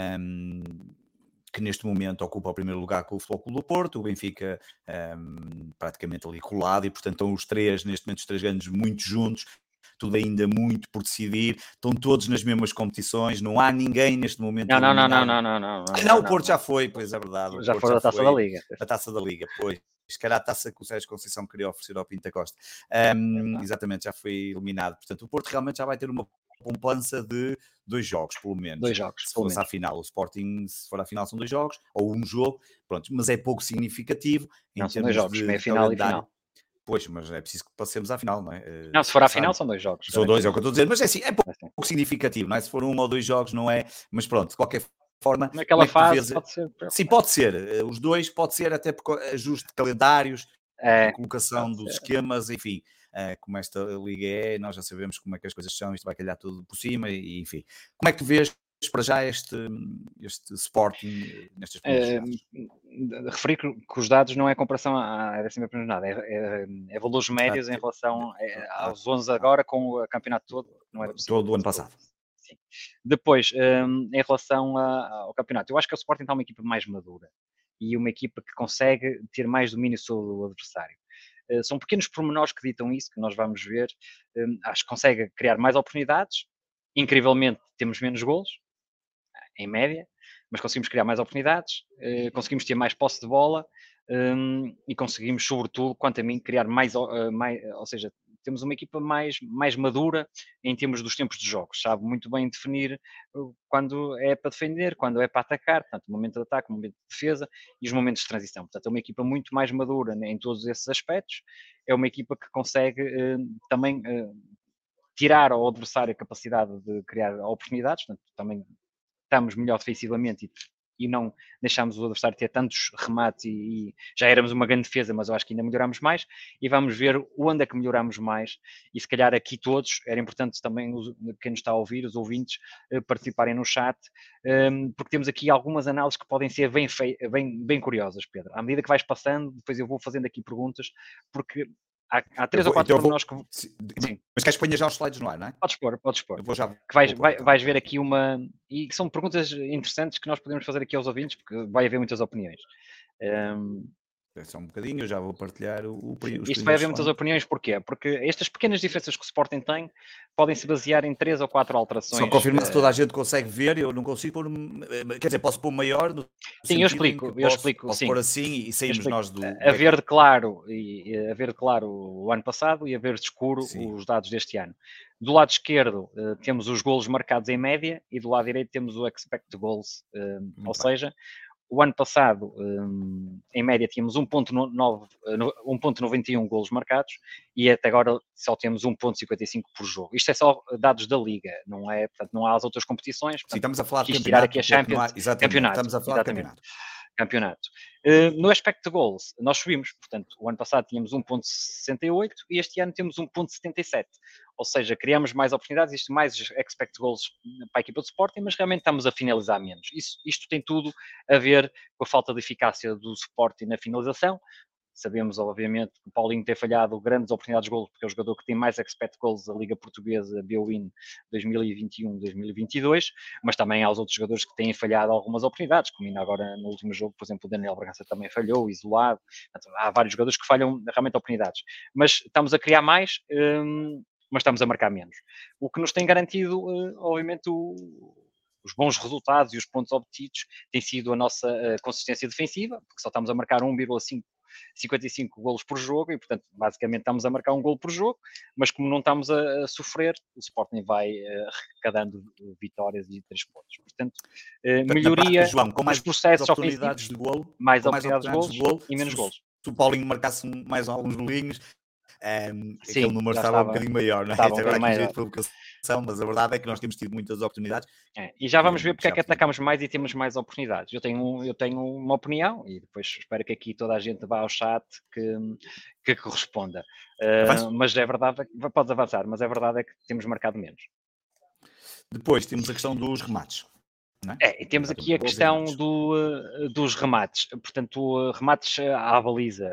Speaker 1: que neste momento ocupa o primeiro lugar com o Futebol Clube do Porto, o Benfica praticamente ali colado, e portanto estão os três, neste momento os três grandes muito juntos, tudo ainda muito por decidir, estão todos nas mesmas competições, não há ninguém neste momento eliminado. Não, o Porto já foi, pois é verdade, o
Speaker 2: Já
Speaker 1: Porto
Speaker 2: foi da Taça da
Speaker 1: foi
Speaker 2: Liga.
Speaker 1: a Taça da Liga, pois. Que era a taça que o Sérgio Conceição queria oferecer ao Pinta Costa. Exatamente, já foi eliminado. Portanto, o Porto realmente já vai ter uma poupança de 2 jogos, pelo menos.
Speaker 2: 2 jogos,
Speaker 1: se
Speaker 2: pelo
Speaker 1: fosse
Speaker 2: menos.
Speaker 1: à final. O Sporting, se for à final, são 2 jogos, ou um jogo, pronto, mas é pouco significativo em
Speaker 2: Não, são 2
Speaker 1: termos
Speaker 2: jogos,
Speaker 1: de
Speaker 2: meia-final e
Speaker 1: calendário.
Speaker 2: final.
Speaker 1: Pois, mas é preciso que passemos à final, não é?
Speaker 2: Não, se for à final são 2 jogos.
Speaker 1: São 2, é o que eu estou a dizer, mas é assim, é pouco significativo, não é? Se for 1 ou 2 jogos, não é? Mas pronto, de qualquer forma,
Speaker 2: naquela fase
Speaker 1: vês...
Speaker 2: pode ser.
Speaker 1: Sim, pode ser. Os dois, pode ser até por ajuste de calendários, de colocação dos esquemas, enfim. Como esta liga é, nós já sabemos como é que as coisas são, isto vai calhar tudo por cima, e enfim. Como é que tu vês para já este Sporting nestas primeiras jornadas?
Speaker 2: Referir que os dados não é comparação à 11ª jornada, é valores médios em relação aos 11 agora com o campeonato todo, não era possível.
Speaker 1: Todo o ano passado.
Speaker 2: Sim. Depois, em relação ao campeonato, eu acho que o Sporting está uma equipa mais madura e uma equipa que consegue ter mais domínio sobre o adversário. São pequenos pormenores que ditam isso, que nós vamos ver. Acho que consegue criar mais oportunidades. Incrivelmente, temos menos golos, em média, mas conseguimos criar mais oportunidades, conseguimos ter mais posse de bola e conseguimos, sobretudo, quanto a mim, criar mais, ou seja, temos uma equipa mais madura em termos dos tempos de jogos, sabe muito bem definir quando é para defender, quando é para atacar, portanto, o momento de ataque, o momento de defesa e os momentos de transição. Portanto, é uma equipa muito mais madura, né, em todos esses aspectos, é uma equipa que consegue também tirar ao adversário a capacidade de criar oportunidades, portanto, também estamos melhor defensivamente e não deixamos o adversário ter tantos remates e já éramos uma grande defesa, mas eu acho que ainda melhoramos mais e vamos ver onde é que melhoramos mais e se calhar aqui todos, era importante também quem nos está a ouvir, os ouvintes, participarem no chat, porque temos aqui algumas análises que podem ser bem curiosas, Pedro. À medida que vais passando, depois eu vou fazendo aqui perguntas, porque há 3 ou 4 pormenores que...
Speaker 1: Sim. Mas queres que ponha já os slides no ar, não é?
Speaker 2: Podes pôr.
Speaker 1: Eu vou já...
Speaker 2: Que vais ver aqui uma... E que são perguntas interessantes que nós podemos fazer aqui aos ouvintes, porque vai haver muitas opiniões.
Speaker 1: Só um bocadinho, eu já vou partilhar
Speaker 2: Isto vai haver muitas opiniões, porquê? Porque estas pequenas diferenças que o Sporting tem podem se basear em 3 ou 4 alterações.
Speaker 1: Só confirmar se toda a gente consegue ver, eu não consigo pôr, quer dizer, posso pôr maior no
Speaker 2: sim, eu explico,
Speaker 1: posso
Speaker 2: sim.
Speaker 1: pôr assim e saímos nós do
Speaker 2: a verde claro o ano passado e a verde escuro
Speaker 1: sim.
Speaker 2: Os dados deste ano. Do lado esquerdo temos os golos marcados em média e do lado direito temos o expected goals, ou seja, o ano passado, em média, tínhamos 1.91 golos marcados e até agora só temos 1.55 por jogo. Isto é só dados da Liga, não é? Portanto, não há as outras competições. Portanto,
Speaker 1: sim, estamos a falar de
Speaker 2: campeonato. Tirar aqui a Champions.
Speaker 1: Campeonato. Estamos a falar de
Speaker 2: campeonato. No aspecto de goals, nós subimos. Portanto, o ano passado tínhamos 1.68 e este ano temos 1.77. Ou seja, criamos mais oportunidades, isto mais expect goals para a equipa de Sporting, mas realmente estamos a finalizar menos. Isto tem tudo a ver com a falta de eficácia do Sporting na finalização. Sabemos, obviamente, que o Paulinho tem falhado grandes oportunidades de gols, porque é o jogador que tem mais expect goals da Liga Portuguesa, BWIN 2021-2022, mas também há os outros jogadores que têm falhado algumas oportunidades, como ainda agora no último jogo, por exemplo, o Daniel Bragança também falhou, isolado. Portanto, há vários jogadores que falham realmente oportunidades. Mas estamos a criar mais, mas estamos a marcar menos. O que nos tem garantido, obviamente, os bons resultados e os pontos obtidos tem sido a nossa consistência defensiva, porque só estamos a marcar 1,5 55 golos por jogo e, portanto, basicamente estamos a marcar um golo por jogo, mas como não estamos a sofrer, o Sporting vai arrecadando vitórias e 3 pontos. Portanto,
Speaker 1: Portanto, na prática,
Speaker 2: melhoria
Speaker 1: João, com
Speaker 2: nos
Speaker 1: mais
Speaker 2: processos
Speaker 1: oportunidades
Speaker 2: ofensivos,
Speaker 1: de golo,
Speaker 2: mais
Speaker 1: com mais
Speaker 2: oportunidades de
Speaker 1: oportunidades de
Speaker 2: golos
Speaker 1: golo,
Speaker 2: e menos
Speaker 1: se
Speaker 2: golos.
Speaker 1: o Paulinho marcasse mais alguns golinhos, aquele
Speaker 2: Sim,
Speaker 1: número
Speaker 2: já
Speaker 1: estava um bocadinho maior, não é?
Speaker 2: estava um
Speaker 1: Isto agora
Speaker 2: bocadinho
Speaker 1: aqui um jeito
Speaker 2: maior.
Speaker 1: de provocação, mas a verdade é que nós temos tido muitas oportunidades
Speaker 2: E já vamos ver
Speaker 1: que
Speaker 2: porque é
Speaker 1: já
Speaker 2: que
Speaker 1: podíamos.
Speaker 2: atacamos mais e temos mais oportunidades. Eu tenho uma opinião e depois espero que aqui toda a gente vá ao chat que corresponda.
Speaker 1: Avanço.
Speaker 2: Mas é verdade, podes avançar, mas é verdade é que temos marcado menos.
Speaker 1: Depois temos a questão dos remates. Não é?
Speaker 2: E temos aqui a
Speaker 1: Exatamente, golos e
Speaker 2: questão
Speaker 1: remates.
Speaker 2: dos remates, portanto, remates à baliza.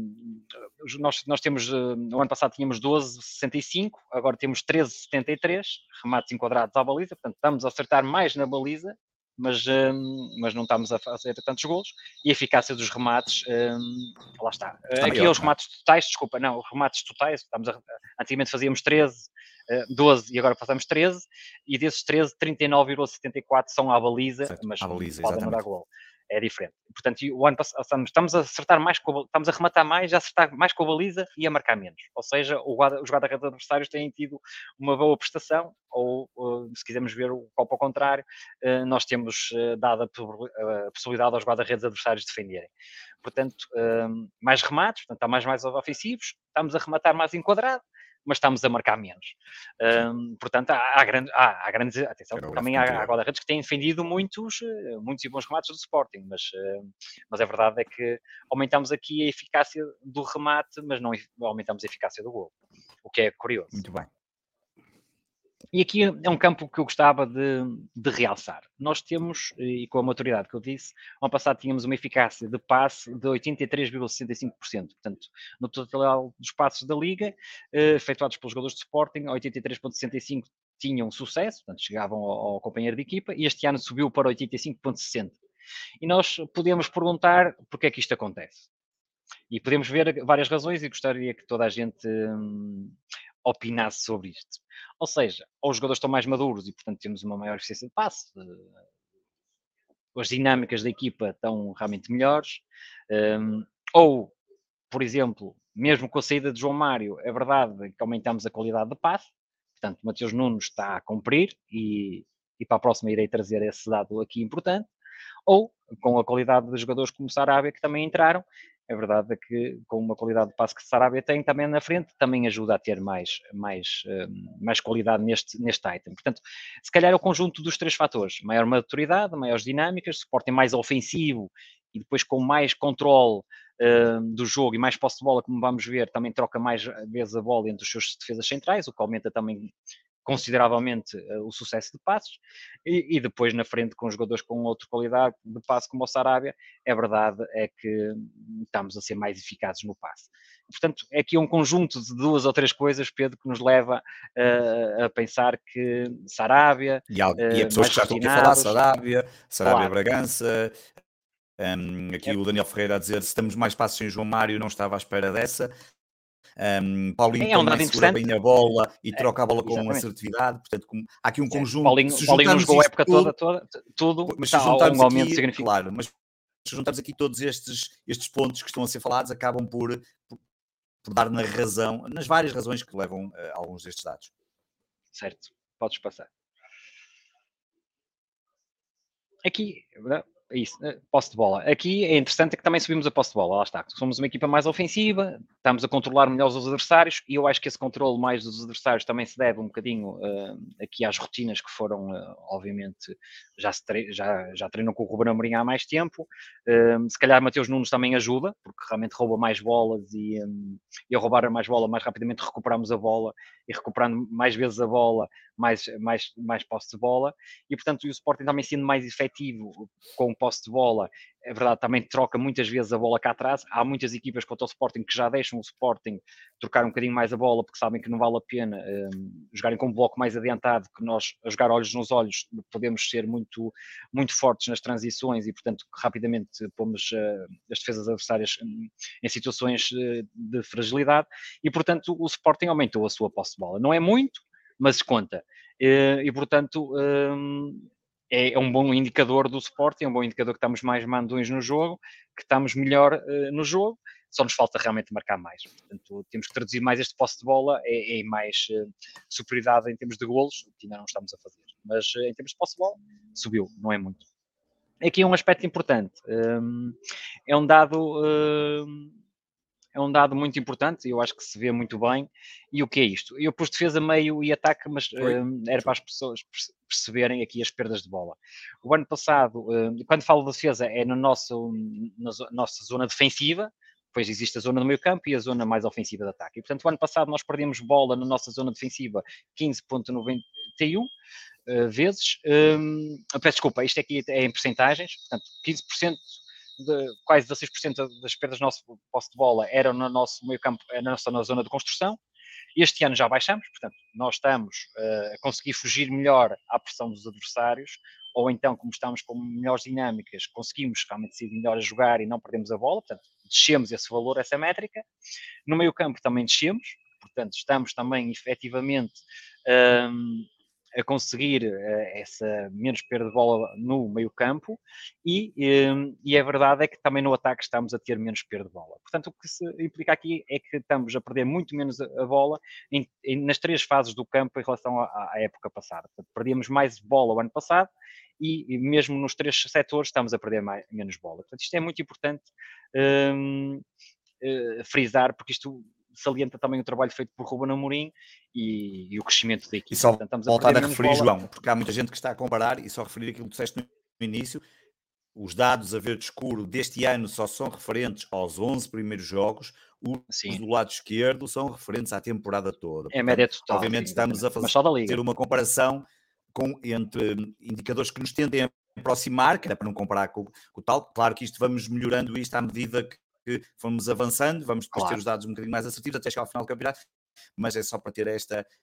Speaker 2: Nós temos, no ano passado tínhamos 12,65, agora temos 13,73 remates enquadrados à baliza, portanto, estamos a acertar mais na baliza, mas não estamos a fazer tantos golos. E a eficácia dos remates, lá está.
Speaker 1: Está
Speaker 2: Aqui
Speaker 1: maior,
Speaker 2: os
Speaker 1: não é?
Speaker 2: remates totais, desculpa, não, os remates totais, antigamente fazíamos 13, 12 e agora passamos 13, e desses 13, 39,74 são à baliza,
Speaker 1: Certo,
Speaker 2: mas
Speaker 1: à baliza,
Speaker 2: podem não dar
Speaker 1: exatamente.
Speaker 2: gol. É diferente. Portanto, o ano passado estamos a acertar mais, estamos a rematar mais, a acertar mais com a baliza e a marcar menos. Ou seja, os guarda-redes adversários têm tido uma boa prestação, ou se quisermos ver o copo ao contrário, nós temos dado a possibilidade aos guarda-redes adversários defenderem. Portanto, mais remates, portanto, está mais ofensivos, estamos a rematar mais enquadrado, mas estamos a marcar menos. Portanto, há grandes. Atenção, também há guarda-redes que têm defendido muitos e bons remates do Sporting, mas a verdade é que aumentamos aqui a eficácia do remate, mas não aumentamos a eficácia do gol, o que é curioso.
Speaker 1: Muito bem.
Speaker 2: E aqui é um campo que eu gostava de realçar. Nós temos, e com a maturidade que eu disse, ano passado tínhamos uma eficácia de passe de 83,65%. Portanto, no total dos passos da Liga, efetuados pelos jogadores de Sporting, 83,65% tinham sucesso, portanto, chegavam ao companheiro de equipa, e este ano subiu para 85,60%. E nós podemos perguntar porque é que isto acontece. E podemos ver várias razões e gostaria que toda a gente opinasse sobre isto. Ou seja, ou os jogadores estão mais maduros e, portanto, temos uma maior eficiência de passe, as dinâmicas da equipa estão realmente melhores, ou, por exemplo, mesmo com a saída de João Mário, é verdade que aumentamos a qualidade de passe, portanto, Mateus Nunes está a cumprir e para a próxima irei trazer esse dado aqui importante, ou com a qualidade de jogadores como Sarabia que também entraram. É verdade que com uma qualidade de passe que Sarabia tem também na frente, também ajuda a ter mais qualidade neste item. Portanto, se calhar é o conjunto dos três fatores. Maior maturidade, maiores dinâmicas, suporte mais ofensivo e depois com mais controle do jogo e mais posse de bola, como vamos ver, também troca mais vezes a bola entre os seus defesas centrais, o que aumenta também consideravelmente o sucesso de passos, e depois na frente com jogadores com outra qualidade de passe como o Sarabia, é verdade é que estamos a ser mais eficazes no passe. Portanto, é aqui um conjunto de duas ou três coisas, Pedro, que nos leva a pensar que Sarabia,
Speaker 1: E há pessoas que já estão aqui a falar, Sarabia claro. Bragança, aqui o Daniel Ferreira a dizer se estamos mais passos em João Mário, não estava à espera dessa. Paulinho também segura bem a bola e troca a bola com assertividade, portanto há aqui um conjunto.
Speaker 2: Paulinho não jogou a época toda, tudo
Speaker 1: mas se juntarmos aqui, claro, mas se juntarmos aqui todos estes pontos que estão a ser falados, acabam por dar na razão, nas várias razões que levam a alguns destes dados.
Speaker 2: Certo, podes passar. Aqui, isso, posse de bola. Aqui é interessante que também subimos a posse de bola, lá está. Somos uma equipa mais ofensiva, estamos a controlar melhor os adversários e eu acho que esse controle mais dos adversários também se deve um bocadinho aqui às rotinas que foram, obviamente, já treinam com o Ruben Amorim há mais tempo. Se calhar Mateus Nunes também ajuda, porque realmente rouba mais bolas e a roubar mais bola, mais rapidamente recuperamos a bola e recuperando mais vezes a bola, mais posse de bola. E, portanto, o Sporting também sendo mais efetivo com posse de bola, é verdade, também troca muitas vezes a bola cá atrás. Há muitas equipas contra o Sporting que já deixam o Sporting trocar um bocadinho mais a bola porque sabem que não vale a pena jogarem com um bloco mais adiantado, que nós, a jogar olhos nos olhos, podemos ser muito, muito fortes nas transições e, portanto, rapidamente pomos as defesas adversárias em situações de fragilidade e, portanto, o Sporting aumentou a sua posse de bola. Não é muito, mas conta. E portanto, é um bom indicador do Sporting, é um bom indicador que estamos mais mandões no jogo, que estamos melhor no jogo, só nos falta realmente marcar mais. Portanto, temos que traduzir mais este posse de bola em mais superioridade em termos de golos, o que ainda não estamos a fazer. Mas em termos de posse de bola, subiu, não é muito. Aqui é um aspecto importante. É um dado muito importante e eu acho que se vê muito bem. E o que é isto? Eu pus defesa, meio e ataque, mas era para as pessoas perceberem aqui as perdas de bola. O ano passado, quando falo de defesa, é na nossa zona defensiva, depois existe a zona do meio campo e a zona mais ofensiva de ataque. E, portanto, o ano passado nós perdemos bola na nossa zona defensiva 15,91 vezes. Peço desculpa, isto aqui é em percentagens, portanto, 15%, quase 16% das perdas do nosso posse de bola eram no nosso meio campo, na zona de construção. Este ano já baixamos, portanto, nós estamos a conseguir fugir melhor à pressão dos adversários, ou então, como estamos com melhores dinâmicas, conseguimos realmente ser melhor a jogar e não perdemos a bola, portanto, descemos esse valor, essa métrica. No meio campo também descemos, portanto, estamos também efetivamente a conseguir essa menos perda de bola no meio campo e a verdade é que também no ataque estamos a ter menos perda de bola. Portanto, o que se implica aqui é que estamos a perder muito menos a bola nas três fases do campo em relação à época passada. Portanto, perdíamos mais bola o ano passado e mesmo nos três setores estamos a perder menos bola. Portanto, isto é muito importante frisar, porque isto salienta também o trabalho feito por Ruben Amorim e o crescimento da equipe.
Speaker 1: E só
Speaker 2: portanto,
Speaker 1: voltar a referir, João, porque há muita gente que está a comparar e só referir aquilo que disseste no início. Os dados a verde escuro deste ano só são referentes aos 11 primeiros jogos. Os do lado esquerdo são referentes à temporada toda.
Speaker 2: É a média total.
Speaker 1: Obviamente estamos a fazer uma comparação entre indicadores que nos tendem a aproximar, que é para não comparar com o tal. Claro que isto vamos melhorando isto à medida que fomos avançando, vamos depois ter os dados um bocadinho mais assertivos até chegar ao final do campeonato, mas é só para ter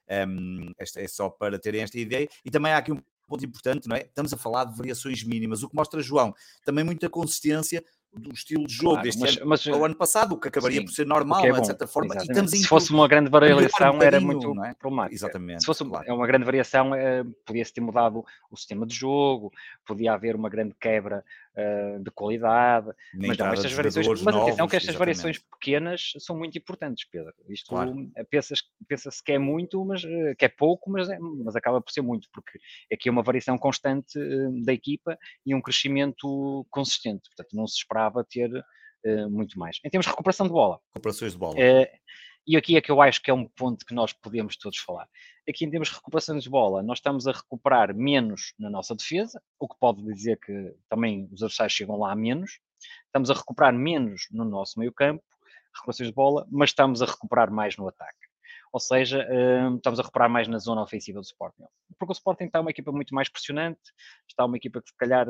Speaker 1: terem esta ideia. E também há aqui um ponto importante, não é? Estamos a falar de variações mínimas, o que mostra, João, também muita consistência do estilo de jogo deste ano ao ano passado, o que acabaria por ser normal, de certa forma. E estamos
Speaker 2: se fosse uma grande variação, era muito
Speaker 1: é?
Speaker 2: problemático.
Speaker 1: Exatamente.
Speaker 2: Se fosse uma grande variação, podia-se ter mudado o sistema de jogo, podia haver uma grande quebra de qualidade. Mas não, estas variações. Mas atenção que estas variações pequenas são muito importantes, Pedro. Isto pensa-se que é muito, mas que é pouco, mas acaba por ser muito, porque aqui é uma variação constante da equipa e um crescimento consistente. Portanto, não se esperava ter muito mais. Em termos de recuperação de bola.
Speaker 1: Recuperações de bola.
Speaker 2: E aqui é que eu acho que é um ponto que nós podemos todos falar. Aqui em termos de recuperação de bola, nós estamos a recuperar menos na nossa defesa, o que pode dizer que também os adversários chegam lá a menos. Estamos a recuperar menos no nosso meio campo, recuperações de bola, mas estamos a recuperar mais no ataque. Ou seja, estamos a recuperar mais na zona ofensiva do Sporting. Porque o Sporting está uma equipa muito mais pressionante, está uma equipa que se calhar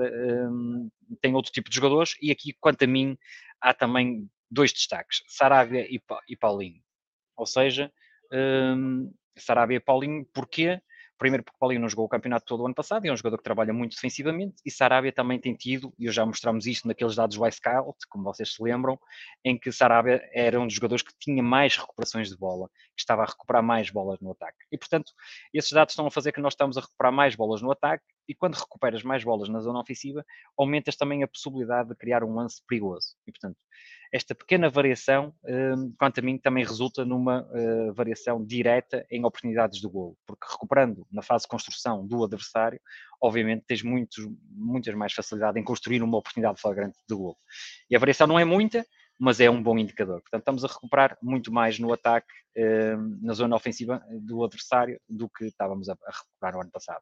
Speaker 2: tem outro tipo de jogadores, e aqui, quanto a mim, há também dois destaques, Sarabia e Paulinho. Ou seja, Sarabia e Paulinho, porquê? Primeiro porque Paulinho não jogou o campeonato todo o ano passado, e é um jogador que trabalha muito defensivamente, e Sarabia também tem tido, e já mostramos isto naqueles dados do iScout, como vocês se lembram, em que Sarabia era um dos jogadores que tinha mais recuperações de bola, que estava a recuperar mais bolas no ataque. E, portanto, esses dados estão a fazer que nós estamos a recuperar mais bolas no ataque, e quando recuperas mais bolas na zona ofensiva, aumentas também a possibilidade de criar um lance perigoso. E, portanto, esta pequena variação, quanto a mim, também resulta numa variação direta em oportunidades de golo, porque recuperando na fase de construção do adversário, obviamente tens muitas mais facilidade em construir uma oportunidade flagrante de golo. E a variação não é muita, mas é um bom indicador. Portanto, estamos a recuperar muito mais no ataque, na zona ofensiva do adversário, do que estávamos a recuperar no ano passado.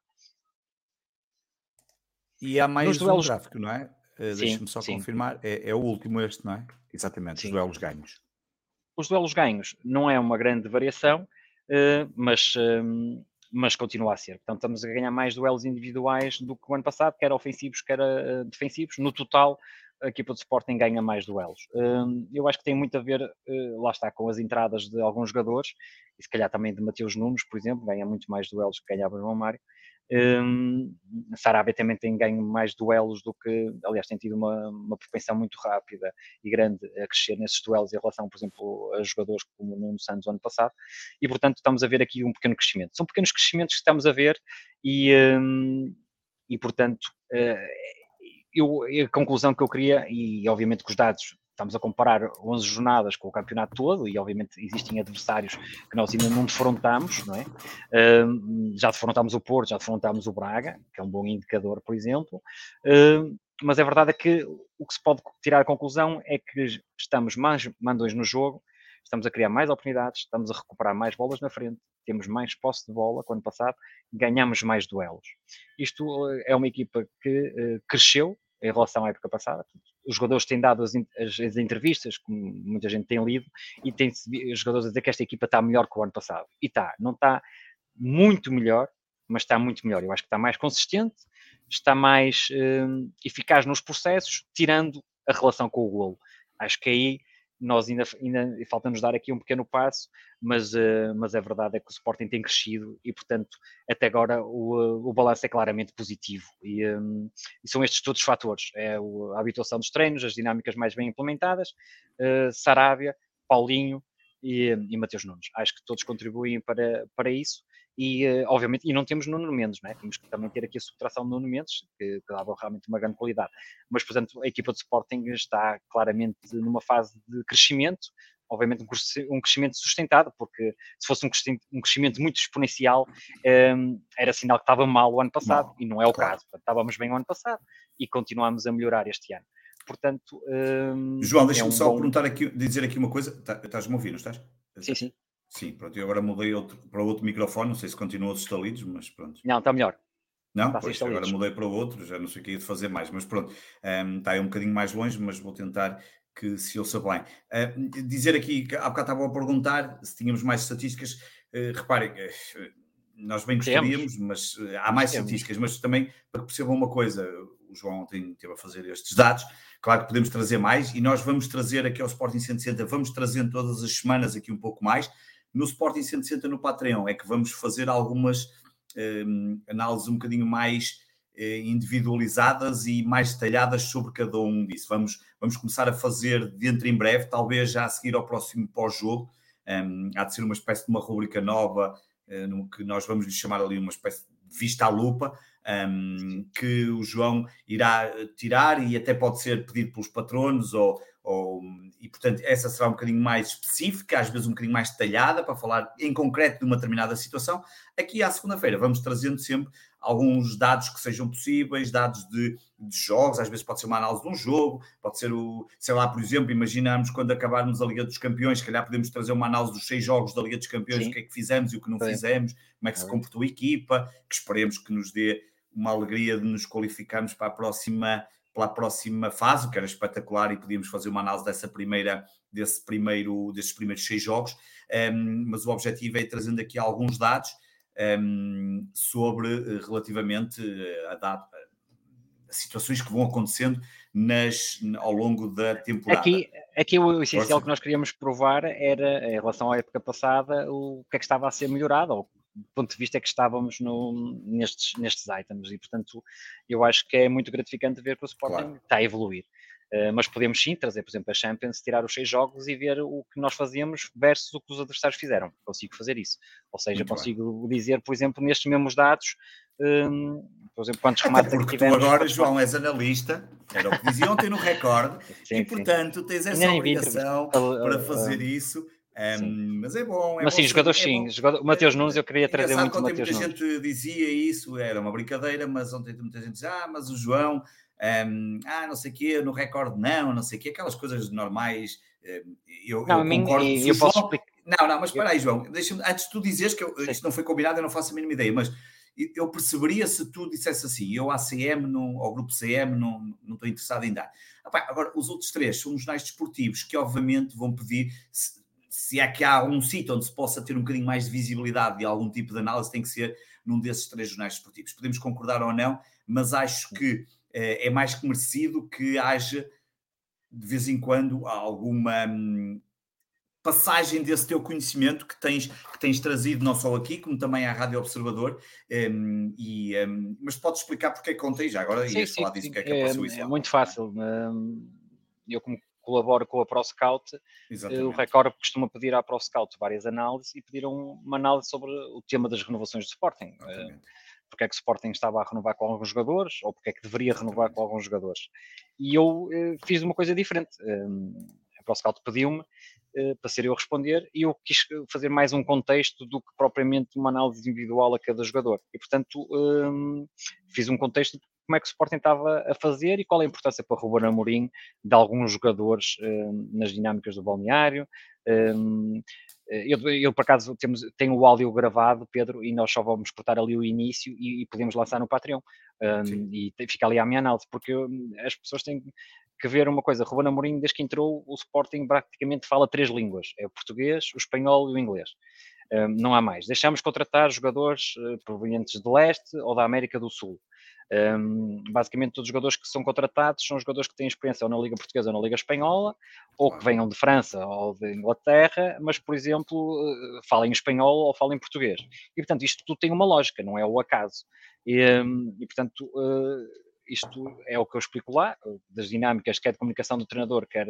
Speaker 1: E há mais um gráfico, não é? Deixa-me só confirmar. É o último este, não é? Exatamente, os duelos ganhos.
Speaker 2: Os duelos ganhos não é uma grande variação, mas continua a ser. Portanto, estamos a ganhar mais duelos individuais do que o ano passado, quer ofensivos, quer defensivos. No total, a equipa de Sporting ganha mais duelos. Eu acho que tem muito a ver, lá está, com as entradas de alguns jogadores, e se calhar também de Mateus Nunes, por exemplo, ganha muito mais duelos que ganhava João Mário. Sarabia também tem ganho mais duelos do que, aliás, tem tido uma propensão muito rápida e grande a crescer nesses duelos em relação, por exemplo, a jogadores como o Nuno Santos ano passado, e portanto estamos a ver aqui um pequeno crescimento. São pequenos crescimentos que estamos a ver e portanto, a conclusão que eu queria, e obviamente que os dados estamos a comparar 11 jornadas com o campeonato todo e, obviamente, existem adversários que nós ainda não defrontamos, não é? Já defrontámos o Porto, já defrontámos o Braga, que é um bom indicador, por exemplo. Mas a verdade é que o que se pode tirar a conclusão é que estamos mais mandões no jogo, estamos a criar mais oportunidades, estamos a recuperar mais bolas na frente, temos mais posse de bola que o ano passado, ganhamos mais duelos. Isto é uma equipa que cresceu em relação à época passada. Os jogadores têm dado as entrevistas, como muita gente tem lido, e tem os jogadores a dizer que esta equipa está melhor que o ano passado. E está, não está muito melhor, mas está muito melhor. Eu acho que está mais consistente, está mais eficaz nos processos, tirando a relação com o golo. Acho que aí nós ainda falta-nos dar aqui um pequeno passo, mas a verdade é que o Sporting tem crescido e, portanto, até agora o balanço é claramente positivo. E são estes todos os fatores. É a habituação dos treinos, as dinâmicas mais bem implementadas, Sarabia, Paulinho e Mateus Nunes. Acho que todos contribuem para isso. E, obviamente, e não temos Nuno Mendes, não é? Temos que também ter aqui a subtração de Nuno Mendes, que dava realmente uma grande qualidade. Mas, portanto, a equipa de Sporting está claramente numa fase de crescimento, obviamente um crescimento sustentado, porque se fosse um crescimento muito exponencial, era sinal que estava mal o ano passado, e não é o caso. Portanto, estávamos bem o ano passado e continuamos a melhorar este ano. Portanto,
Speaker 1: João, deixa-me só perguntar aqui, dizer aqui uma coisa. Estás-me a ouvir, não estás?
Speaker 2: Sim, sim.
Speaker 1: Sim, pronto, eu agora mudei para outro microfone, não sei se continua os estalidos, mas pronto.
Speaker 2: Não, está melhor.
Speaker 1: Não? Está pois, agora mudei para outro, já não sei o que ia fazer mais, mas pronto, está aí um bocadinho mais longe, mas vou tentar que se ouça bem. Dizer aqui, há bocado estava a perguntar se tínhamos mais estatísticas, reparem, nós bem gostaríamos, mas há mais estatísticas, mas também para que percebam uma coisa, o João ontem esteve a fazer estes dados, claro que podemos trazer mais, e nós vamos trazer aqui ao Sporting 160, vamos trazendo todas as semanas aqui um pouco mais. No Sporting 160 no Patreon é que vamos fazer algumas análises um bocadinho mais individualizadas e mais detalhadas sobre cada um disso. Vamos começar a fazer dentro em breve, talvez já a seguir ao próximo pós-jogo. Há de ser uma espécie de uma rubrica nova, no que nós vamos lhe chamar ali uma espécie de vista à lupa, que o João irá tirar e até pode ser pedido pelos patronos e, portanto, essa será um bocadinho mais específica, às vezes um bocadinho mais detalhada, para falar em concreto de uma determinada situação. Aqui à segunda-feira vamos trazendo sempre alguns dados que sejam possíveis, dados de jogos, às vezes pode ser uma análise de um jogo, pode ser sei lá, por exemplo, imaginamos quando acabarmos a Liga dos Campeões, se calhar podemos trazer uma análise dos 6 jogos da Liga dos Campeões, o que é que fizemos e o que não fizemos, como é que se comportou a equipa, que esperemos que nos dê uma alegria de nos qualificarmos para a próxima fase, que era espetacular, e podíamos fazer uma análise desses primeiros 6 jogos, mas o objetivo é ir trazendo aqui alguns dados sobre relativamente a situações que vão acontecendo ao longo da temporada.
Speaker 2: Aqui o essencial que nós queríamos provar era, em relação à época passada, o que é que estava a ser melhorado, ou do ponto de vista é que estávamos nestes items, e portanto eu acho que é muito gratificante ver que o Sporting está a evoluir. Mas podemos sim trazer, por exemplo, a Champions, tirar os 6 jogos e ver o que nós fazíamos versus o que os adversários fizeram. Consigo fazer isso. Ou seja, muito consigo dizer, por exemplo, nestes mesmos dados, por exemplo, quantos remates
Speaker 1: porque tivemos. Tu agora, João, és analista, era o que dizia ontem no recorde, e portanto tens essa obrigação para fazer isso. Mas é bom.
Speaker 2: Mas sim, jogadores sim. O Mateus Nunes, eu queria trazer muito o Mateus Nunes.
Speaker 1: Muita gente dizia isso, era uma brincadeira, mas ontem muita gente dizia, mas o João, não sei o quê, no recorde não sei o quê, aquelas coisas normais. Eu concordo.
Speaker 2: Eu posso explicar.
Speaker 1: Não, mas espera aí, João, deixa-me, antes de tu dizeres que isto não foi combinado, eu não faço a mínima ideia, mas eu perceberia se tu dissesse assim, eu ao grupo CM não estou interessado em dar. Agora, os outros 3 são os jornais desportivos que obviamente vão pedir, se é que há um sítio onde se possa ter um bocadinho mais de visibilidade de algum tipo de análise, tem que ser num desses 3 jornais desportivos. Podemos concordar ou não, mas acho que é mais que merecido que haja de vez em quando alguma passagem desse teu conhecimento que tens trazido não só aqui, como também à Rádio Observador, mas podes explicar porque é que contei já agora e ias falar disso, o que é que apareceu isso lá.
Speaker 2: É muito fácil. Eu, como colaboro com a ProScout, o Record costuma pedir à ProScout várias análises e pediram uma análise sobre o tema das renovações do Sporting. porque é que o Sporting estava a renovar com alguns jogadores, ou porque é que deveria renovar com alguns jogadores. E eu fiz uma coisa diferente. A ProScout pediu-me para ser eu a responder, e eu quis fazer mais um contexto do que propriamente uma análise individual a cada jogador. E, portanto, fiz um contexto de como é que o Sporting estava a fazer e qual a importância para Ruben Amorim de alguns jogadores nas dinâmicas do balneário. Eu, por acaso, tenho o áudio gravado, Pedro, e nós só vamos cortar ali o início e podemos lançar no Patreon. E fica ali a minha análise, porque as pessoas têm que ver uma coisa. Ruben Amorim, desde que entrou, o Sporting praticamente fala 3 línguas. É o português, o espanhol e o inglês. Não há mais. Deixamos contratar jogadores provenientes de leste ou da América do Sul. Basicamente todos os jogadores que são contratados são jogadores que têm experiência ou na Liga Portuguesa ou na Liga Espanhola, ou que venham de França ou de Inglaterra, mas, por exemplo, falem espanhol ou falem português. E, portanto, isto tudo tem uma lógica, não é o acaso. E portanto, isto é o que eu explico lá, das dinâmicas, quer de comunicação do treinador, quer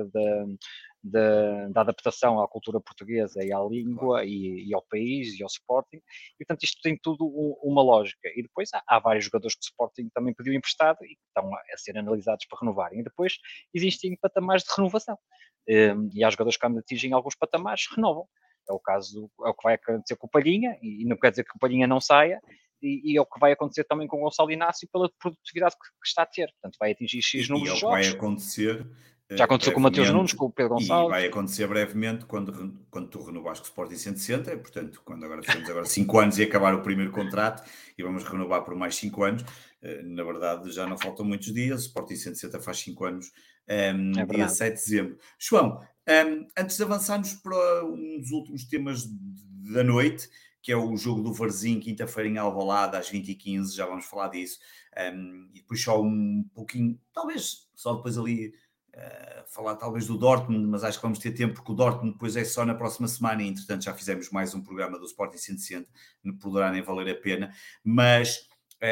Speaker 2: da adaptação à cultura portuguesa e à língua e ao país e ao Sporting. E, portanto, isto tem tudo uma lógica. E depois há vários jogadores que o Sporting também pediu emprestado e que estão a ser analisados para renovarem. E depois existem patamares de renovação. E há jogadores que, quando atingem alguns patamares, renovam. É o caso, é o que vai acontecer com o Palhinha, e não quer dizer que o Palhinha não saia, e é o que vai acontecer também com o Gonçalo Inácio pela produtividade que está a ter. Portanto, vai atingir X números de jogos.
Speaker 1: Vai acontecer.
Speaker 2: Já aconteceu com o Mateus Nunes, com o Pedro Gonçalves.
Speaker 1: E vai acontecer brevemente quando tu renovaste o Sporting 160, portanto, quando agora fizemos 5 anos e acabar o primeiro contrato e vamos renovar por mais 5 anos, na verdade já não faltam muitos dias, o Sporting 160 faz 5 anos, dia 7 de dezembro. João, antes de avançarmos para um dos últimos temas da noite, que é o jogo do Varzim, quinta-feira em Alvalade, às 20h15, já vamos falar disso, e depois só um pouquinho, talvez só depois ali falar talvez do Dortmund, mas acho que vamos ter tempo, porque o Dortmund depois é só na próxima semana e, entretanto, já fizemos mais um programa do Sporting 160, não poderá nem valer a pena, mas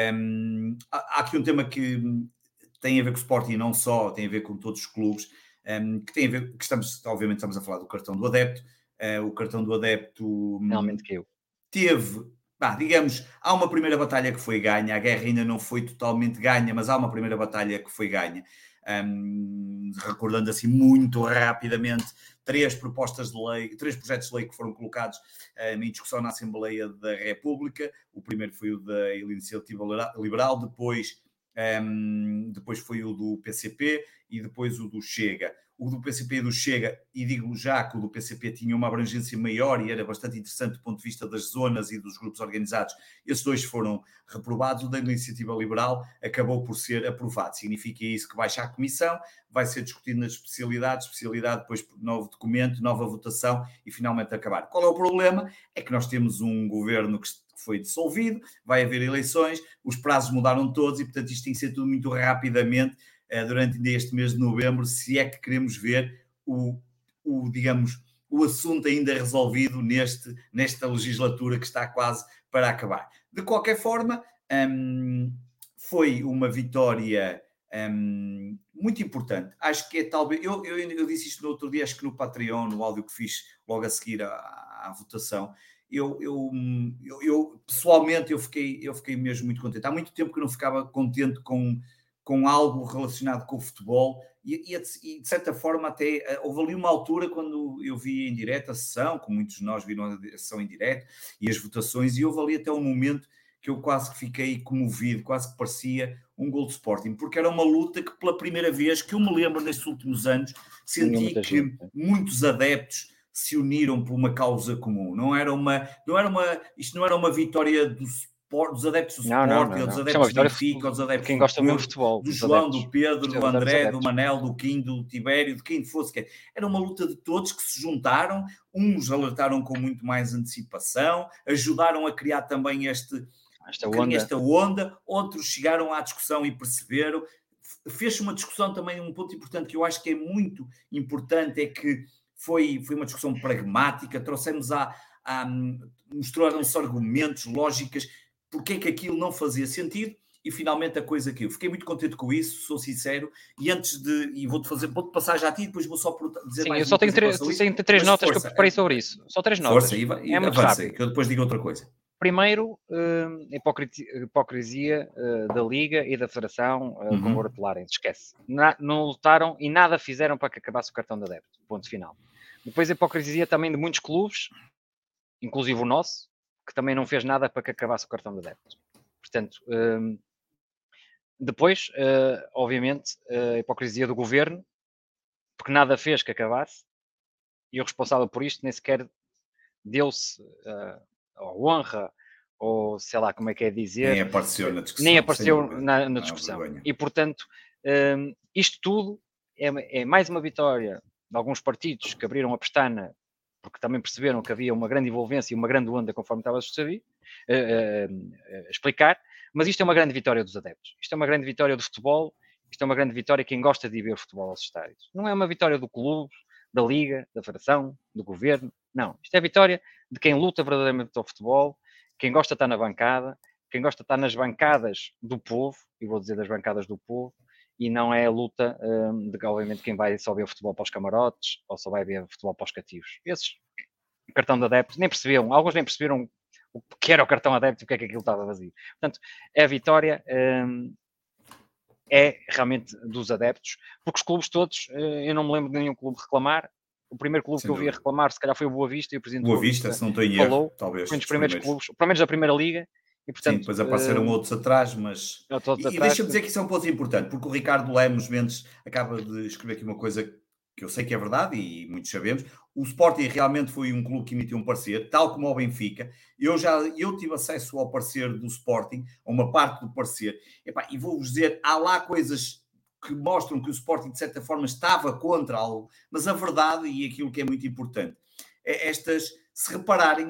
Speaker 1: há aqui um tema que tem a ver com o Sporting, não só, tem a ver com todos os clubes, que tem a ver, que obviamente estamos a falar do cartão do adepto, o cartão do adepto
Speaker 2: realmente caiu.
Speaker 1: Teve, digamos, há uma primeira batalha que foi ganha, a guerra ainda não foi totalmente ganha, mas há uma primeira batalha que foi ganha. Recordando assim muito rapidamente 3 propostas de lei, 3 projetos de lei que foram colocados em discussão na Assembleia da República. O primeiro foi o da Iniciativa Liberal, depois foi o do PCP e depois o do Chega. O do PCP e do Chega, e digo já que o do PCP tinha uma abrangência maior e era bastante interessante do ponto de vista das zonas e dos grupos organizados, esses 2 foram reprovados. O da Iniciativa Liberal acabou por ser aprovado. Significa isso que baixa a comissão, vai ser discutido nas especialidade depois novo documento, nova votação e finalmente acabar. Qual é o problema? É que nós temos um governo que foi dissolvido, vai haver eleições, os prazos mudaram todos e, portanto, isto tem que ser tudo muito rapidamente durante este mês de novembro, se é que queremos ver digamos, o assunto ainda resolvido nesta legislatura que está quase para acabar. De qualquer forma, foi uma vitória muito importante. Acho que é talvez... Eu disse isto no outro dia, acho que no Patreon, no áudio que fiz logo a seguir à votação. Eu pessoalmente, eu fiquei mesmo muito contente. Há muito tempo que eu não ficava contente com algo relacionado com o futebol e de certa forma até houve ali uma altura quando eu vi em direto a sessão, como muitos de nós viram a sessão em direto e as votações, e houve ali até um momento que eu quase que fiquei comovido, quase que parecia um gol de Sporting, porque era uma luta que pela primeira vez que eu me lembro nestes últimos anos, senti que muitos adeptos se uniram por uma causa comum. Isto não era uma vitória dos adeptos do Sporting, ou dos adeptos do Benfica, ou dos adeptos
Speaker 2: quem gosta mesmo de futebol,
Speaker 1: do João, do Pedro, do André, do Manel, do Quim, do Tibério, de quem fosse. Era uma luta de todos que se juntaram, uns alertaram com muito mais antecipação, ajudaram a criar também esta onda, outros chegaram à discussão e perceberam. Fez-se uma discussão também, um ponto importante que eu acho que é muito importante, é que foi uma discussão pragmática, mostraram-se argumentos, lógicas, porque é que aquilo não fazia sentido, e finalmente a coisa caiu. Fiquei muito contente com isso, sou sincero, e vou-te passar já a ti, depois vou só dizer mais.
Speaker 2: Eu só tenho 3 notas que eu preparei sobre isso. Só 3 notas.
Speaker 1: Força, e avancei, que eu depois digo outra coisa.
Speaker 2: Primeiro, a hipocrisia da Liga e da Federação congratularem-se, esquece. Não lutaram e nada fizeram para que acabasse o cartão de adepto, ponto final. Depois a hipocrisia também de muitos clubes, inclusive o nosso, que também não fez nada para que acabasse o cartão de adepto. Portanto, depois, obviamente, a hipocrisia do governo, porque nada fez que acabasse, e o responsável por isto nem sequer deu-se a honra, ou sei lá como é que é dizer.
Speaker 1: Nem apareceu na discussão.
Speaker 2: Nem apareceu na discussão. E, portanto, isto tudo é mais uma vitória de alguns partidos que abriram a pestana, porque também perceberam que havia uma grande envolvência e uma grande onda, conforme estava a explicar, mas isto é uma grande vitória dos adeptos. Isto é uma grande vitória do futebol, isto é uma grande vitória de quem gosta de ir ver futebol aos estádios. Não é uma vitória do clube, da Liga, da Federação, do Governo, não. Isto é a vitória de quem luta verdadeiramente pelo futebol, quem gosta de estar na bancada, quem gosta de estar nas bancadas do povo, e vou dizer das bancadas do povo, e não é a luta de, obviamente, quem vai só ver futebol para os camarotes ou só vai ver futebol para os cativos. Esses, cartão de adeptos, nem perceberam, alguns nem perceberam o que era o cartão adepto e porque é que aquilo estava vazio. Portanto, a vitória é realmente dos adeptos, porque os clubes todos, eu não me lembro de nenhum clube reclamar. O primeiro clube que eu vi a reclamar, se calhar, foi o Boa Vista, e o presidente
Speaker 1: Boa Vista, se não estou em
Speaker 2: falou,
Speaker 1: erro, talvez.
Speaker 2: foi um dos primeiros clubes, pelo menos da Primeira Liga. E, portanto,
Speaker 1: sim, depois apareceram outros atrás, mas... E deixa-me dizer que isso é um ponto importante, porque o Ricardo Lemos Mendes acaba de escrever aqui uma coisa que eu sei que é verdade e muitos sabemos. O Sporting realmente foi um clube que emitiu um parecer, tal como o Benfica. Eu tive acesso ao parecer do Sporting, a uma parte do parecer. E vou-vos dizer, há lá coisas que mostram que o Sporting, de certa forma, estava contra algo, mas a verdade, e aquilo que é muito importante, é se repararem,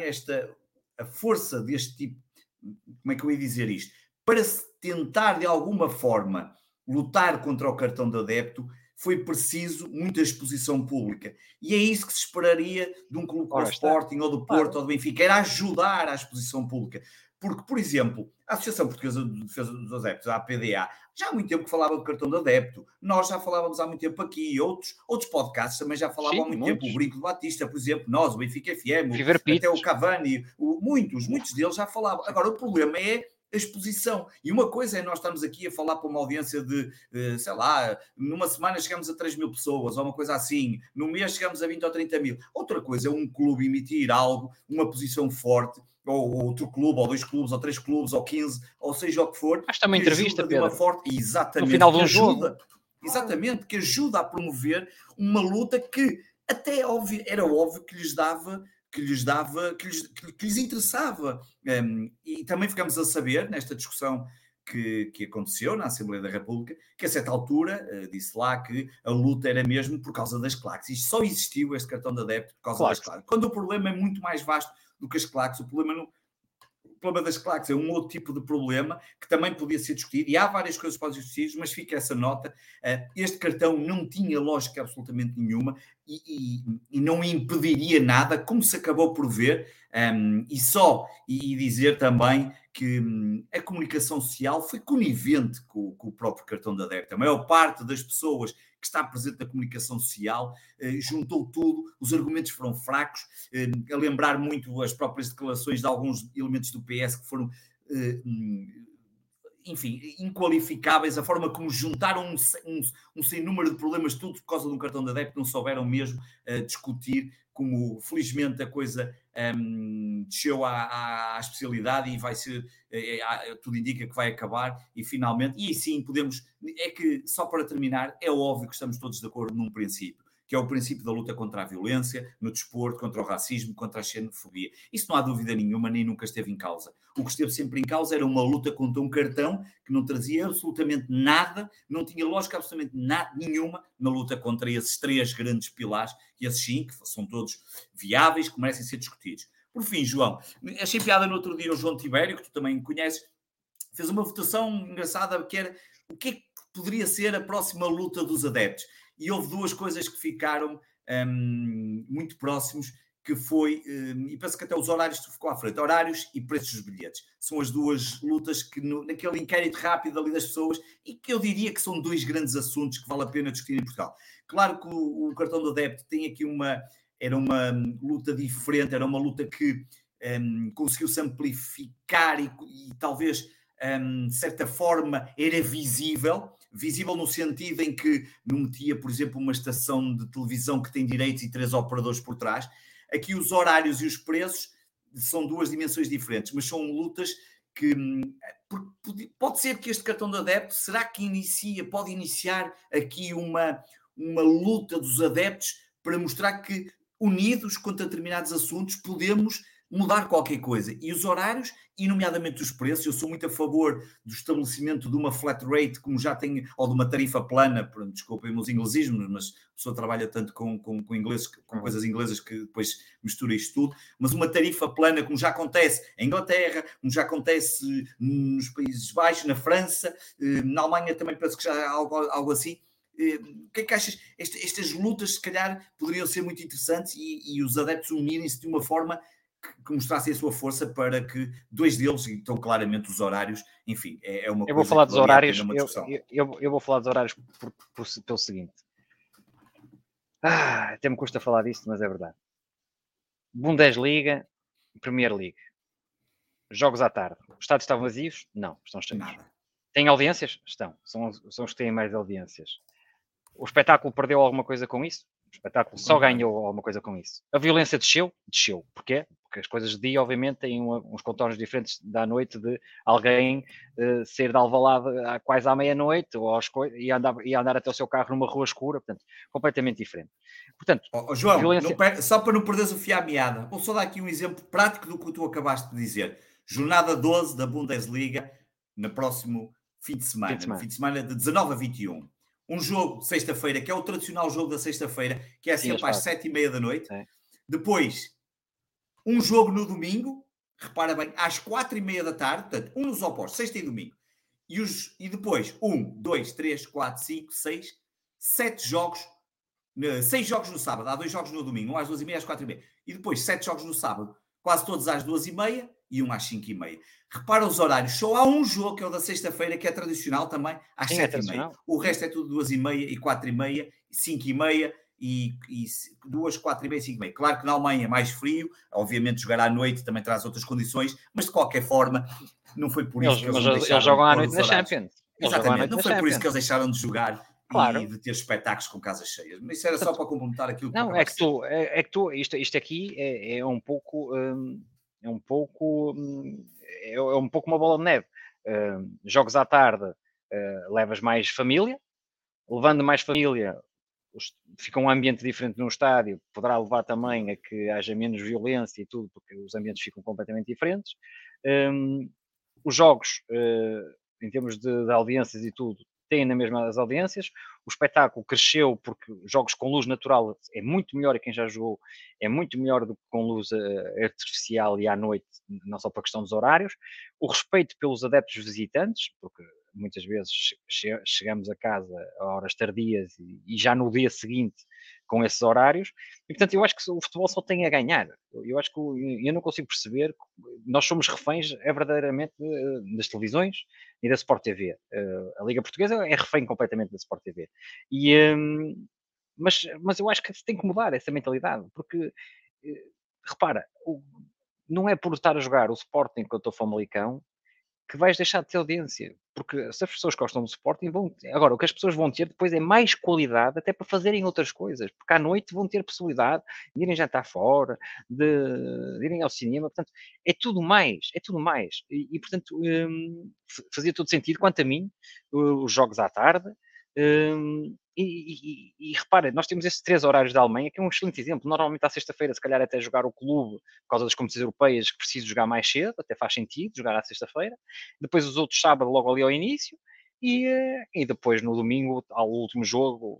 Speaker 1: a força deste tipo, como é que eu ia dizer isto? Para se tentar, de alguma forma, lutar contra o cartão de adepto, foi preciso muita exposição pública. E é isso que se esperaria de um clube como o Sporting, ou do Porto, ou do Benfica, era ajudar à exposição pública. Porque, por exemplo, a Associação Portuguesa de Defesa dos Adeptos, a APDA, já há muito tempo que falava do cartão de adepto. Nós já falávamos há muito tempo aqui. Outros podcasts também já falavam há muito tempo. O Brinco do Batista, por exemplo, nós, o Benfica FM, até o Cavani, muitos deles já falavam. Agora, o problema é a exposição. E uma coisa é nós estarmos aqui a falar para uma audiência de, sei lá, numa semana chegamos a 3 mil pessoas, ou uma coisa assim, no mês chegamos a 20 ou 30 mil. Outra coisa é um clube emitir algo, uma posição forte, ou outro clube, ou 2 clubes, ou 3 clubes, ou 15, ou seja o que for.
Speaker 2: Acho que uma entrevista,
Speaker 1: de uma forte, exatamente,
Speaker 2: no final de um jogo.
Speaker 1: Exatamente, que ajuda a promover uma luta que até era óbvio que lhes dava, que lhes interessava. E também ficamos a saber, nesta discussão que aconteceu na Assembleia da República, que a certa altura disse lá que a luta era mesmo por causa das claques. Isto só existiu, este cartão de adepto, por causa das claques. Quando o problema é muito mais vasto do que as claques, o problema das claques é um outro tipo de problema que também podia ser discutido, e há várias coisas que podem ser discutidas, mas fica essa nota. Este cartão não tinha lógica absolutamente nenhuma e não impediria nada, como se acabou por ver, e dizer também que a comunicação social foi conivente com o próprio cartão de adepto. A maior parte das pessoas que está presente na comunicação social, juntou tudo, os argumentos foram fracos, a lembrar muito as próprias declarações de alguns elementos do PS que foram, enfim, inqualificáveis, a forma como juntaram um sem número de problemas, tudo por causa de um cartão de adepto, não souberam mesmo discutir, como felizmente a coisa desceu à especialidade e vai ser, tudo indica que vai acabar, e finalmente, e sim, podemos, é que, só para terminar, é óbvio que estamos todos de acordo num princípio, que é o princípio da luta contra a violência, no desporto, contra o racismo, contra a xenofobia. Isso não há dúvida nenhuma, nem nunca esteve em causa. O que esteve sempre em causa era uma luta contra um cartão que não trazia absolutamente nada, não tinha lógica absolutamente nenhuma na luta contra esses 3 grandes pilares, e esses sim, que são todos viáveis, que merecem ser discutidos. Por fim, João, achei piada no outro dia o João Tibério, que tu também conheces, fez uma votação engraçada que era o que é que poderia ser a próxima luta dos adeptos. E houve 2 coisas que ficaram muito próximos, que foi, e penso que até os horários ficou à frente, horários e preços dos bilhetes. São as 2 lutas que, naquele inquérito rápido ali das pessoas, e que eu diria que são 2 grandes assuntos que vale a pena discutir em Portugal. Claro que o cartão do adepto tem aqui era uma luta diferente, era uma luta que conseguiu-se amplificar e talvez, de certa forma, era visível no sentido em que não metia, por exemplo, uma estação de televisão que tem direitos e 3 operadores por trás. Aqui os horários e os preços são 2 dimensões diferentes, mas são lutas que pode ser que este cartão de adepto, será que pode iniciar aqui uma luta dos adeptos para mostrar que unidos contra determinados assuntos podemos mudar qualquer coisa. E os horários, e nomeadamente os preços, eu sou muito a favor do estabelecimento de uma flat rate, como já tem, ou de uma tarifa plana, desculpem os inglesismos, mas a pessoa trabalha tanto com inglês, com coisas inglesas que depois mistura isto tudo, mas uma tarifa plana, como já acontece em Inglaterra, como já acontece nos Países Baixos, na França, na Alemanha também parece que já há algo assim. O que é que achas? Estas lutas, se calhar, poderiam ser muito interessantes e os adeptos unirem-se de uma forma que mostrassem a sua força para que 2 deles, então claramente os horários, enfim, é uma coisa.
Speaker 2: Eu vou falar dos horários,
Speaker 1: eu
Speaker 2: vou falar dos horários pelo seguinte. Até me custa falar disto, mas é verdade. Bundesliga, Premier League. Jogos à tarde. Os estádios estão vazios? Não, estão cheios. Têm audiências? Estão. São os que têm mais audiências. O espetáculo perdeu alguma coisa com isso? O espetáculo só ganhou alguma coisa com isso. A violência desceu? Desceu. Porquê? Porque as coisas de dia, obviamente, têm uns contornos diferentes da noite de alguém ser de Alvalade quase à meia-noite e andar até o seu carro numa rua escura. Portanto, completamente diferente. Portanto,
Speaker 1: João, violência... só para não perderes o fio à meada, vou só dar aqui um exemplo prático do que tu acabaste de dizer. Jornada 12 da Bundesliga, no próximo fim de semana. No fim de semana de 19 a 21. Um jogo, sexta-feira, que é o tradicional jogo da sexta-feira, que é sempre às 7h30 da noite. É. Depois, um jogo no domingo, repara bem, às 4h30 da tarde, portanto, um nos opostos, sexta e domingo. E depois, 1, 2, 3, 4, 5, 6, 7 jogos, 6 jogos no sábado, há 2 jogos no domingo, um às 2h30, às 4h30. E depois, 7 jogos no sábado, quase todos às 2h30 e um às 5h30. Repara os horários, só há um jogo, que é o da sexta-feira, que é tradicional também, às 7h30. O resto é tudo 2h30 e 4h30, 5h30 e 2, 4h30 e 5h30. Claro que na Alemanha é mais frio, obviamente jogar à noite também traz outras condições, mas de qualquer forma, não foi por isso que eles
Speaker 2: jogam à noite na Champions.
Speaker 1: Exatamente, não foi por isso que eles deixaram de jogar. Claro. E de ter espetáculos com casas cheias. Mas isso era só para complementar aquilo que
Speaker 2: não, é que tu, isto aqui é um pouco... É um pouco uma bola de neve. Jogos à tarde, levas mais família. Levando mais família, fica um ambiente diferente no estádio. Poderá levar também a que haja menos violência e tudo, porque os ambientes ficam completamente diferentes. Os jogos, em termos de audiências e tudo, têm na mesma as audiências. O espetáculo cresceu porque jogos com luz natural é muito melhor, e quem já jogou é muito melhor do que com luz artificial e à noite, não só para a questão dos horários. O respeito pelos adeptos visitantes, porque muitas vezes chegamos a casa a horas tardias e já no dia seguinte com esses horários. E, portanto, eu acho que o futebol só tem a ganhar. Eu acho que eu não consigo perceber. Nós somos reféns, verdadeiramente, das televisões e da Sport TV. A Liga Portuguesa é refém completamente da Sport TV. Mas eu acho que tem que mudar essa mentalidade, porque, repara, não é por estar a jogar o Sporting contra o Famalicão que vais deixar de ter audiência, porque se as pessoas gostam do Sporting, agora, o que as pessoas vão ter depois é mais qualidade até para fazerem outras coisas, porque à noite vão ter possibilidade de irem jantar fora, de irem ao cinema, portanto, é tudo mais, e portanto, fazia todo sentido, quanto a mim, os jogos à tarde. E repara, nós temos esses 3 horários da Alemanha, que é um excelente exemplo. Normalmente à sexta-feira, se calhar até jogar o clube, por causa das competições europeias, que preciso jogar mais cedo, até faz sentido jogar à sexta-feira. Depois os outros sábado, logo ali ao início. E depois no domingo, ao último jogo,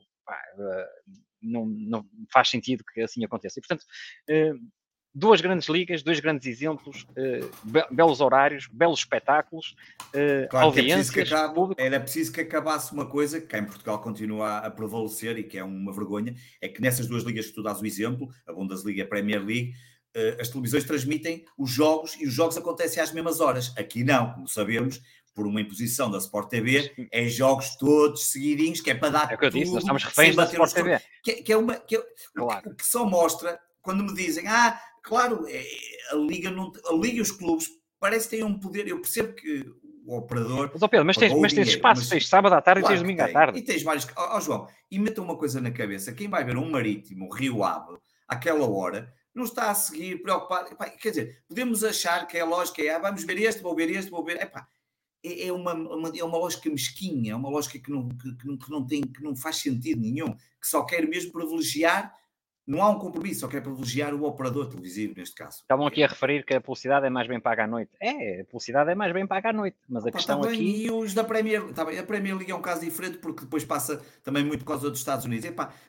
Speaker 2: não faz sentido que assim aconteça. E portanto, 2 grandes ligas, 2 grandes exemplos, belos horários, belos espetáculos,
Speaker 1: claro,
Speaker 2: audiências.
Speaker 1: Era preciso que acabasse uma coisa que cá em Portugal continua a prevalecer e que é uma vergonha, é que nessas 2 ligas que tu dás o exemplo, a Bundesliga e a Premier League, as televisões transmitem os jogos e os jogos acontecem às mesmas horas. Aqui não, como sabemos, por uma imposição da Sport TV, é jogos todos seguidinhos, que é para dar
Speaker 2: tudo. É o que eu disse, nós estamos reféns da Sport TV.
Speaker 1: Claro. O que só mostra quando me dizem, claro, a Liga e os clubes parece que têm um poder, eu percebo que o operador
Speaker 2: Mas, Pedro,
Speaker 1: pagou o
Speaker 2: tens
Speaker 1: dinheiro,
Speaker 2: espaço, tens sábado à tarde e
Speaker 1: claro
Speaker 2: tens
Speaker 1: que
Speaker 2: domingo à
Speaker 1: tem,
Speaker 2: tarde.
Speaker 1: e tens vários, João, e metam uma coisa na cabeça, quem vai ver um Marítimo, Rio Ave, àquela hora, não está a seguir preocupado, epá, quer dizer, podemos achar que é lógica, vamos ver este, vou ver, epá, é uma lógica mesquinha, é uma lógica que não faz sentido nenhum, que só quer mesmo privilegiar, não há um compromisso, só quer privilegiar o operador televisivo, neste caso.
Speaker 2: Estavam aqui a referir que a publicidade é mais bem paga à noite. A publicidade é mais bem paga à noite, mas a
Speaker 1: Está
Speaker 2: questão
Speaker 1: bem,
Speaker 2: aqui...
Speaker 1: e os da Premier, tá bem, a Premier League é um caso diferente porque depois passa também muito por causa dos Estados Unidos,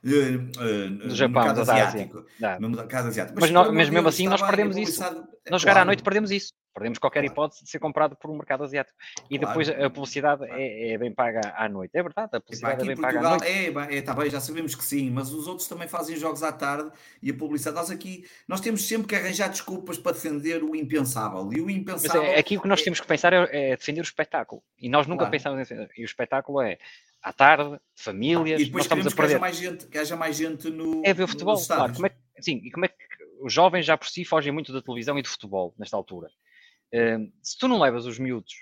Speaker 2: Do
Speaker 1: no
Speaker 2: Japão,
Speaker 1: mercado
Speaker 2: da Ásia.
Speaker 1: asiático,
Speaker 2: Dá.
Speaker 1: no mercado asiático.
Speaker 2: Mas,
Speaker 1: Por amor
Speaker 2: mas
Speaker 1: de
Speaker 2: mesmo
Speaker 1: Deus,
Speaker 2: assim
Speaker 1: está
Speaker 2: nós
Speaker 1: bem, a
Speaker 2: perdemos isso.
Speaker 1: publicidade,
Speaker 2: Nós jogar à noite
Speaker 1: claro,
Speaker 2: perdemos isso. Perdemos qualquer
Speaker 1: claro,
Speaker 2: hipótese de ser comprado por um mercado asiático. E depois
Speaker 1: claro,
Speaker 2: a publicidade
Speaker 1: claro.
Speaker 2: é bem paga à noite. É verdade, a
Speaker 1: Epá,
Speaker 2: publicidade é
Speaker 1: aqui em
Speaker 2: bem paga à
Speaker 1: Portugal,
Speaker 2: noite.
Speaker 1: está bem, já sabemos que sim, mas os outros também fazem jogos à tarde e a publicidade. Nós temos sempre que arranjar desculpas para defender o impensável. E o
Speaker 2: Mas
Speaker 1: impensável
Speaker 2: aqui o que nós
Speaker 1: é,
Speaker 2: temos que pensar é defender o espetáculo. E nós nunca
Speaker 1: claro.
Speaker 2: pensamos em... E o espetáculo é à tarde,
Speaker 1: E
Speaker 2: famílias, nós
Speaker 1: depois
Speaker 2: estamos a
Speaker 1: queremos que haja
Speaker 2: perder.
Speaker 1: mais gente,
Speaker 2: É ver o
Speaker 1: nos
Speaker 2: futebol, claro.
Speaker 1: estádios.
Speaker 2: E como é que os jovens já por si fogem muito da televisão e do futebol nesta altura? Se tu não levas os miúdos,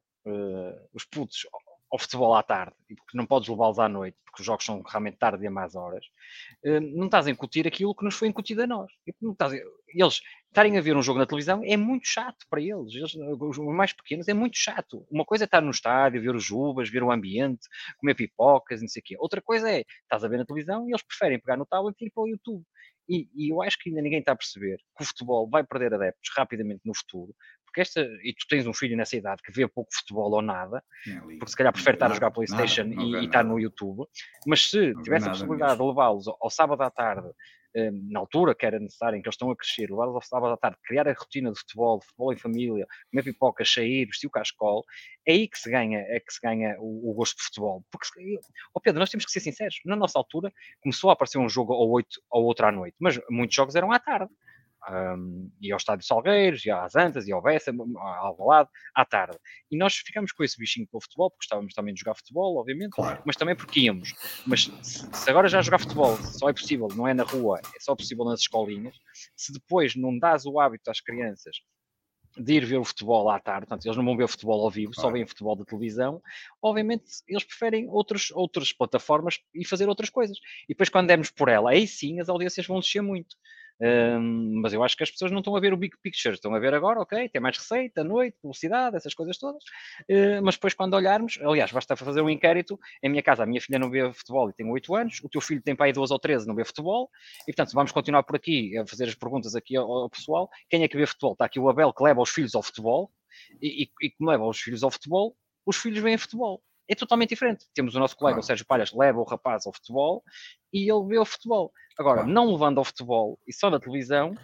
Speaker 2: os putos, ao futebol à tarde, e porque não podes levá-los à noite, porque os jogos são realmente tarde e a más horas, não estás a incutir aquilo que nos foi incutido a nós. Eles estarem a ver um jogo na televisão é muito chato para eles. Os mais pequenos, é muito chato. Uma coisa é estar no estádio, ver os uvas, ver o ambiente, comer pipocas, não sei o quê. Outra coisa é, estás a ver na televisão e eles preferem pegar no tablet e ir para o YouTube. E eu acho que ainda ninguém está a perceber que o futebol vai perder adeptos rapidamente no futuro, porque e tu tens um filho nessa idade que vê pouco futebol ou nada, porque se calhar
Speaker 1: Não
Speaker 2: prefere
Speaker 1: vê
Speaker 2: estar a jogar
Speaker 1: nada,
Speaker 2: PlayStation
Speaker 1: não vê
Speaker 2: e estar no
Speaker 1: nada,
Speaker 2: YouTube, mas se
Speaker 1: não vê
Speaker 2: tivesse a
Speaker 1: nada
Speaker 2: possibilidade de
Speaker 1: mesmo.
Speaker 2: levá-los ao sábado à tarde, na altura que era necessário, em que eles estão a crescer, levá-los ao sábado à tarde, criar a rotina de futebol em família, comer pipoca, sair, vestir o cascol, é aí que se ganha o gosto de futebol. Porque, Pedro, nós temos que ser sinceros, na nossa altura começou a aparecer um jogo ou 8 ou outro à noite, mas muitos jogos eram à tarde. Ia ao Estádio Salgueiros, ia às Antas, ia ao Bessa, ao Alvalade, à tarde. E nós ficamos com esse bichinho para o futebol, porque gostávamos também de jogar futebol, obviamente,
Speaker 1: Claro,
Speaker 2: mas também porque íamos. Mas se agora já jogar futebol só é possível, não é na rua, é só possível nas escolinhas, se depois não dás o hábito às crianças de ir ver o futebol à tarde, portanto, eles não vão ver o futebol ao vivo, só veem
Speaker 1: claro.
Speaker 2: futebol da televisão, obviamente eles preferem outras plataformas e fazer outras coisas. E depois quando dermos por ela, aí sim as audiências vão descer muito. Mas eu acho que as pessoas não estão a ver o big picture, estão a ver agora, ok, tem mais receita, noite, publicidade, essas coisas todas, mas depois quando olharmos, aliás, basta fazer um inquérito, em minha casa a minha filha não vê futebol e tem 8 anos, o teu filho tem para aí 12 ou 13 não vê futebol, e portanto vamos continuar por aqui a fazer as perguntas aqui ao pessoal, quem é que vê futebol? Está aqui o Abel que leva os filhos ao futebol, e como leva os filhos ao futebol, os filhos veem futebol. É totalmente diferente. Temos o nosso colega, o
Speaker 1: Claro,
Speaker 2: Sérgio Palhas, leva o rapaz ao futebol e ele vê o futebol. Agora,
Speaker 1: claro.
Speaker 2: não levando ao futebol e só na televisão,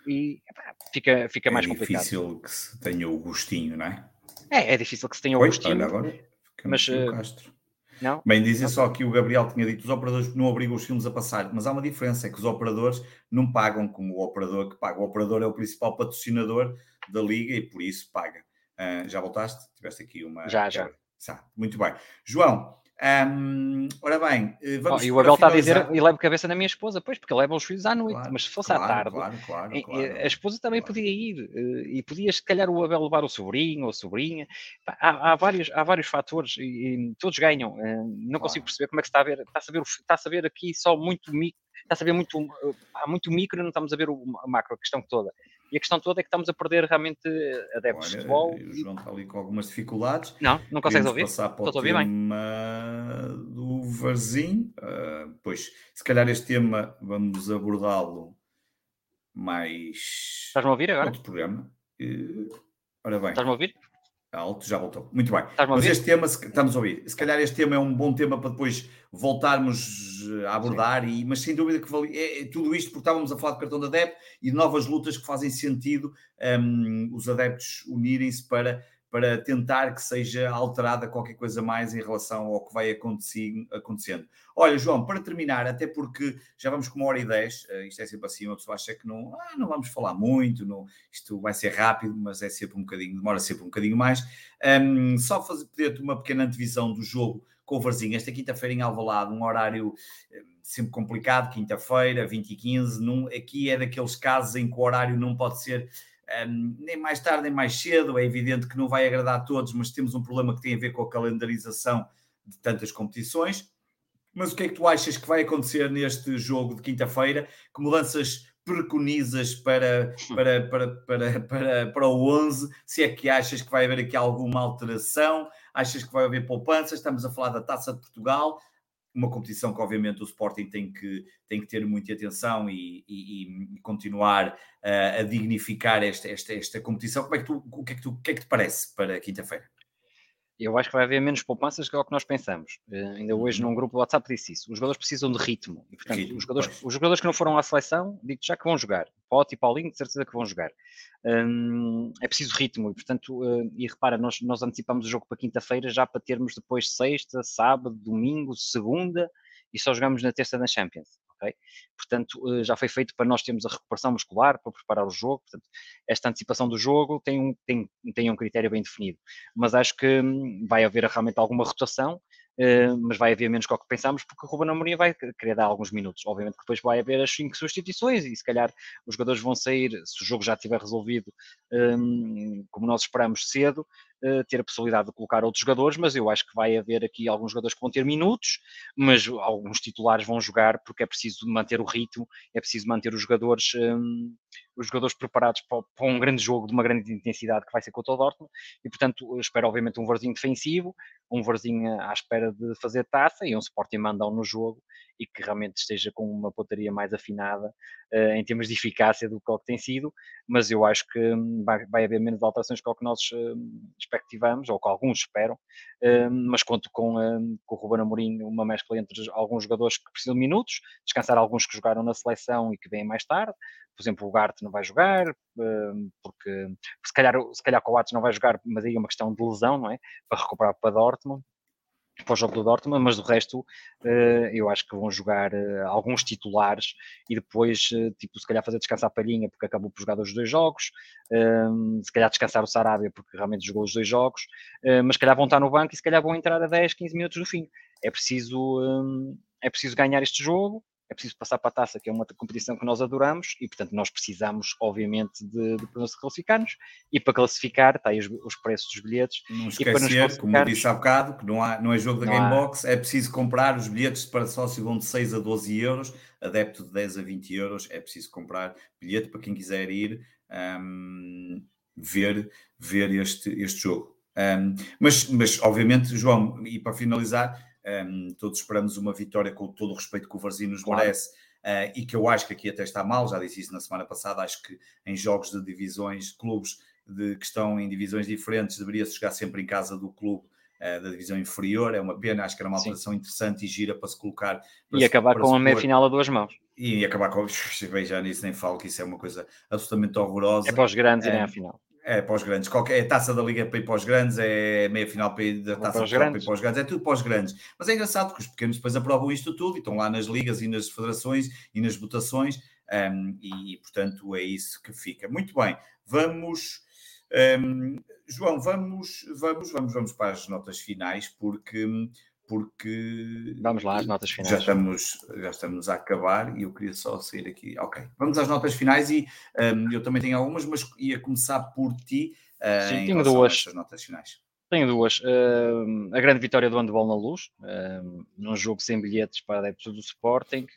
Speaker 2: fica
Speaker 1: É
Speaker 2: mais complicado.
Speaker 1: difícil que se tenha o gostinho, não é?
Speaker 2: É difícil que se tenha o
Speaker 1: Oi, olha
Speaker 2: gostinho,
Speaker 1: agora, ficamos
Speaker 2: mas
Speaker 1: sem o Castro.
Speaker 2: não,
Speaker 1: Bem, dizem
Speaker 2: não,
Speaker 1: só que o Gabriel tinha dito, os operadores não obrigam os filmes a passar, mas há uma diferença, é que os operadores não pagam como o operador que paga. O operador é o principal patrocinador da liga e por isso paga. Já voltaste? Tiveste aqui uma
Speaker 2: já.
Speaker 1: quebra. Muito bem. João, ora bem, vamos
Speaker 2: E o
Speaker 1: para
Speaker 2: Abel está a dizer,
Speaker 1: finalizar.
Speaker 2: e levo cabeça na minha esposa, pois, porque leva os filhos à noite,
Speaker 1: Claro,
Speaker 2: mas se fosse à
Speaker 1: claro,
Speaker 2: tarde,
Speaker 1: claro, claro,
Speaker 2: a
Speaker 1: claro,
Speaker 2: esposa também
Speaker 1: claro.
Speaker 2: podia ir, e podia, se calhar, o Abel levar o sobrinho ou a sobrinha. Pá, há vários fatores e todos ganham. Não consigo
Speaker 1: Claro.
Speaker 2: perceber como é que se está a ver. Está-se a ver aqui só muito micro, está-se a ver muito, muito micro, não estamos a ver a macro, a questão toda. E a questão toda é que estamos a perder realmente adeptos de
Speaker 1: Olha,
Speaker 2: futebol.
Speaker 1: o João está ali com algumas dificuldades.
Speaker 2: Não consegues
Speaker 1: Podemos
Speaker 2: ouvir?
Speaker 1: passar para o
Speaker 2: Estou a ouvir bem.
Speaker 1: tema do Varzim. Pois, se calhar este tema vamos abordá-lo mais
Speaker 2: Estás-me a ouvir agora?
Speaker 1: noutro programa. Ora bem,
Speaker 2: Estás-me a ouvir?
Speaker 1: alto, já voltou. Muito bem.
Speaker 2: Estás-me a
Speaker 1: Mas
Speaker 2: ouvir?
Speaker 1: este tema, estamos a ouvir, se calhar este tema é um bom tema para depois voltarmos a
Speaker 2: Sim.
Speaker 1: abordar, mas sem dúvida que é tudo isto porque estávamos a falar do cartão de adepto e de novas lutas que fazem sentido os adeptos unirem-se para tentar que seja alterada qualquer coisa mais em relação ao que vai acontecendo. Olha, João, para terminar, até porque já vamos com 1h10, isto é sempre assim, uma pessoa acha que não vamos falar muito, isto vai ser rápido, mas é sempre demora sempre um bocadinho mais. Só pedir-te uma pequena antevisão do jogo com o Varzim. Esta quinta-feira em Alvalade, um horário sempre complicado, quinta-feira, 20h15, aqui é daqueles casos em que o horário não pode ser nem mais tarde nem mais cedo, é evidente que não vai agradar a todos, mas temos um problema que tem a ver com a calendarização de tantas competições. Mas o que é que tu achas que vai acontecer neste jogo de quinta-feira? Que mudanças preconizas para o 11? Se é que achas que vai haver aqui alguma alteração? Achas que vai haver poupanças? Estamos a falar da Taça de Portugal, uma competição que obviamente o Sporting tem que ter muita atenção e continuar a dignificar esta competição. O que é que te parece para quinta-feira?
Speaker 2: Eu acho que vai haver menos poupanças que é o que nós pensamos. Ainda hoje num grupo do WhatsApp disse isso. Os jogadores precisam de ritmo. E, portanto,
Speaker 1: Ritmo,
Speaker 2: os jogadores que não foram à seleção, digo já que vão jogar. Pote e Paulinho, de certeza que vão jogar. É preciso ritmo. E, portanto, e repara, nós antecipamos o jogo para quinta-feira já para termos depois sexta, sábado, domingo, segunda e só jogamos na terça na Champions. Okay? Portanto, já foi feito para nós termos a recuperação muscular para preparar o jogo. Portanto, esta antecipação do jogo tem um critério bem definido. Mas acho que vai haver realmente alguma rotação, mas vai haver menos que o que pensámos, porque o Ruben Amorim vai querer dar alguns minutos. Obviamente que depois vai haver as 5 substituições e se calhar os jogadores vão sair, se o jogo já estiver resolvido, como nós esperamos cedo, ter a possibilidade de colocar outros jogadores, mas eu acho que vai haver aqui alguns jogadores que vão ter minutos, mas alguns titulares vão jogar porque é preciso manter o ritmo, é preciso manter os jogadores preparados para um grande jogo de uma grande intensidade que vai ser contra o Dortmund e, portanto, espero obviamente um Varzim defensivo, um Varzim à espera de fazer taça e um Sporting mandão no jogo e que realmente esteja com uma pontaria mais afinada em termos de eficácia do que o que tem sido, mas eu acho que vai haver menos alterações que o que nós expectativamos, ou que alguns esperam, mas conto com o Ruben Amorim, uma mescla entre alguns jogadores que precisam de minutos, descansar alguns que jogaram na seleção e que vêm mais tarde, por exemplo, o Garte não vai jogar, porque se calhar Coates não vai jogar, mas aí é uma questão de lesão, não é? Para recuperar para Dortmund, para o jogo do Dortmund, mas do resto eu acho que vão jogar alguns titulares e depois, tipo, se calhar fazer descansar a Palhinha porque acabou por jogar os 2 jogos, se calhar descansar o Sarabia porque realmente jogou os 2 jogos, mas se calhar vão estar no banco e se calhar vão entrar a 10, 15 minutos do fim. É preciso ganhar este jogo, é preciso passar para a taça, que é uma competição que nós adoramos e, portanto, nós precisamos, obviamente, de nos classificarmos e para classificar, está aí os preços dos bilhetes.
Speaker 1: Não
Speaker 2: E para nos
Speaker 1: esquecer, como eu disse há bocado, que não é jogo da Gamebox, é preciso comprar os bilhetes para sócio vão de 6 a 12 euros, adepto de 10 a 20 euros, é preciso comprar bilhete para quem quiser ir ver este jogo. Mas, obviamente, João, e para finalizar, todos esperamos uma vitória com todo o respeito que o Varzim nos merece, e que eu acho que aqui até está mal, já disse isso na semana passada, acho que em jogos de divisões, clubes que estão em divisões diferentes, deveria-se jogar sempre em casa do clube da divisão inferior, é uma pena, acho que era uma alteração interessante e gira para se colocar...
Speaker 2: E acabar com a meia-final a 2 mãos.
Speaker 1: E acabar com... Já nisso nem falo, que isso é uma coisa absolutamente horrorosa.
Speaker 2: É para os grandes irem à final.
Speaker 1: É para os grandes. É taça da Liga para ir para os grandes, é meia-final da Taça de Portugal para ir para os grandes, é tudo para os grandes. Mas é engraçado porque os pequenos depois aprovam isto tudo e estão lá nas ligas e nas federações e nas votações e, portanto, é isso que fica. Muito bem, vamos... João, vamos para as notas finais, porque
Speaker 2: vamos lá às notas finais.
Speaker 1: Já estamos a acabar e eu queria só sair aqui. Ok, vamos às notas finais e eu também tenho algumas, mas ia começar por ti.
Speaker 2: Sim,
Speaker 1: em
Speaker 2: tenho duas.
Speaker 1: Notas finais.
Speaker 2: Tenho duas. A grande vitória do handball na Luz, num jogo sem bilhetes para adeptos do Sporting.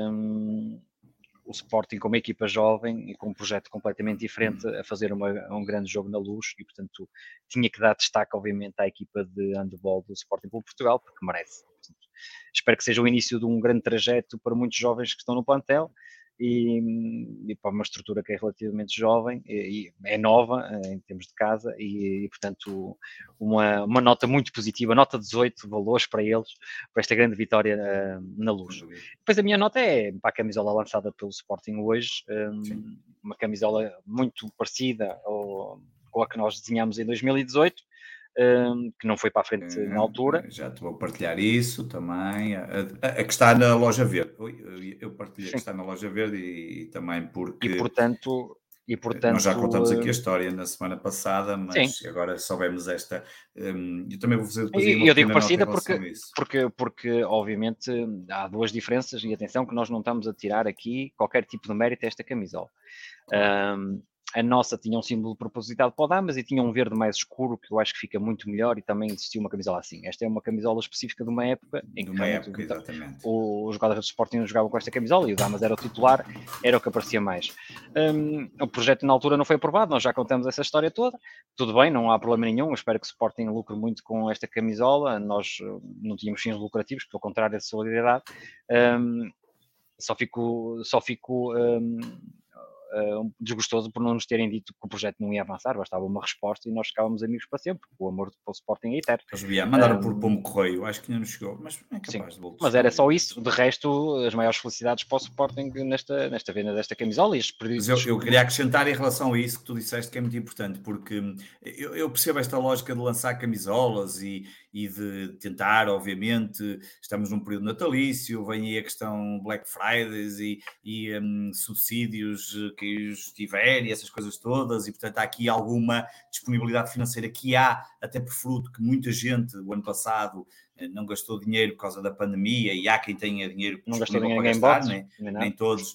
Speaker 2: O Sporting com uma equipa jovem e com um projeto completamente diferente a fazer um grande jogo na Luz e, portanto, tinha que dar destaque, obviamente, à equipa de handball do Sporting Clube Portugal, porque merece. Portanto, espero que seja o início de um grande trajeto para muitos jovens que estão no plantel e para uma estrutura que é relativamente jovem e é nova em termos de casa e portanto, uma nota muito positiva, nota 18, valores para eles, para esta grande vitória na Luz. Depois a minha nota é para a camisola lançada pelo Sporting hoje, uma camisola muito parecida com a que nós desenhámos em 2018, que não foi para a frente na altura.
Speaker 1: Já te vou partilhar isso também. A que está na loja verde. Eu partilhei a que está na loja verde e também porque...
Speaker 2: E, portanto, E, portanto,
Speaker 1: nós já contamos aqui a história na semana passada, mas
Speaker 2: sim.
Speaker 1: agora soubemos esta. Eu também vou fazer depois aí
Speaker 2: E
Speaker 1: uma
Speaker 2: eu digo
Speaker 1: pequena nota em
Speaker 2: parecida
Speaker 1: relação a isso.
Speaker 2: porque, obviamente, há duas diferenças, e atenção que nós não estamos a tirar aqui qualquer tipo de mérito a esta camisola.
Speaker 1: Claro.
Speaker 2: A nossa tinha um símbolo propositado para o Damas e tinha um verde mais escuro, que eu acho que fica muito melhor, e também existia uma camisola assim. Esta é uma camisola específica de uma época em
Speaker 1: De
Speaker 2: que
Speaker 1: uma
Speaker 2: realmente
Speaker 1: época, exatamente.
Speaker 2: os jogadores de Sporting jogavam com esta camisola e o Damas era o titular, era o que aparecia mais. O projeto na altura não foi aprovado, nós já contamos essa história toda. Tudo bem, não há problema nenhum, eu espero que o Sporting lucre muito com esta camisola. Nós não tínhamos fins lucrativos, pelo contrário, de solidariedade. Só fico desgostoso por não nos terem dito que o projeto não ia avançar, bastava uma resposta e nós ficávamos amigos para sempre, porque o amor pelo Sporting é eterno.
Speaker 1: Eles mandaram por pombo correio, acho que ainda não chegou, mas é
Speaker 2: Sim,
Speaker 1: capaz de voltar.
Speaker 2: mas era só isso. De resto, as maiores felicidades para o Sporting nesta venda desta camisola e estes
Speaker 1: Mas
Speaker 2: períodos.
Speaker 1: eu queria acrescentar em relação a isso que tu disseste que é muito importante, porque eu percebo esta lógica de lançar camisolas e de tentar, obviamente, estamos num período natalício, vem aí a questão Black Fridays e subsídios que os tiver e essas coisas todas, e portanto há aqui alguma disponibilidade financeira que há, até por fruto que muita gente, o ano passado, não gastou dinheiro por causa da pandemia, e há quem tenha dinheiro
Speaker 2: Não gastou
Speaker 1: disponível
Speaker 2: dinheiro
Speaker 1: para
Speaker 2: em
Speaker 1: gastar,
Speaker 2: Gamebox, nem nada.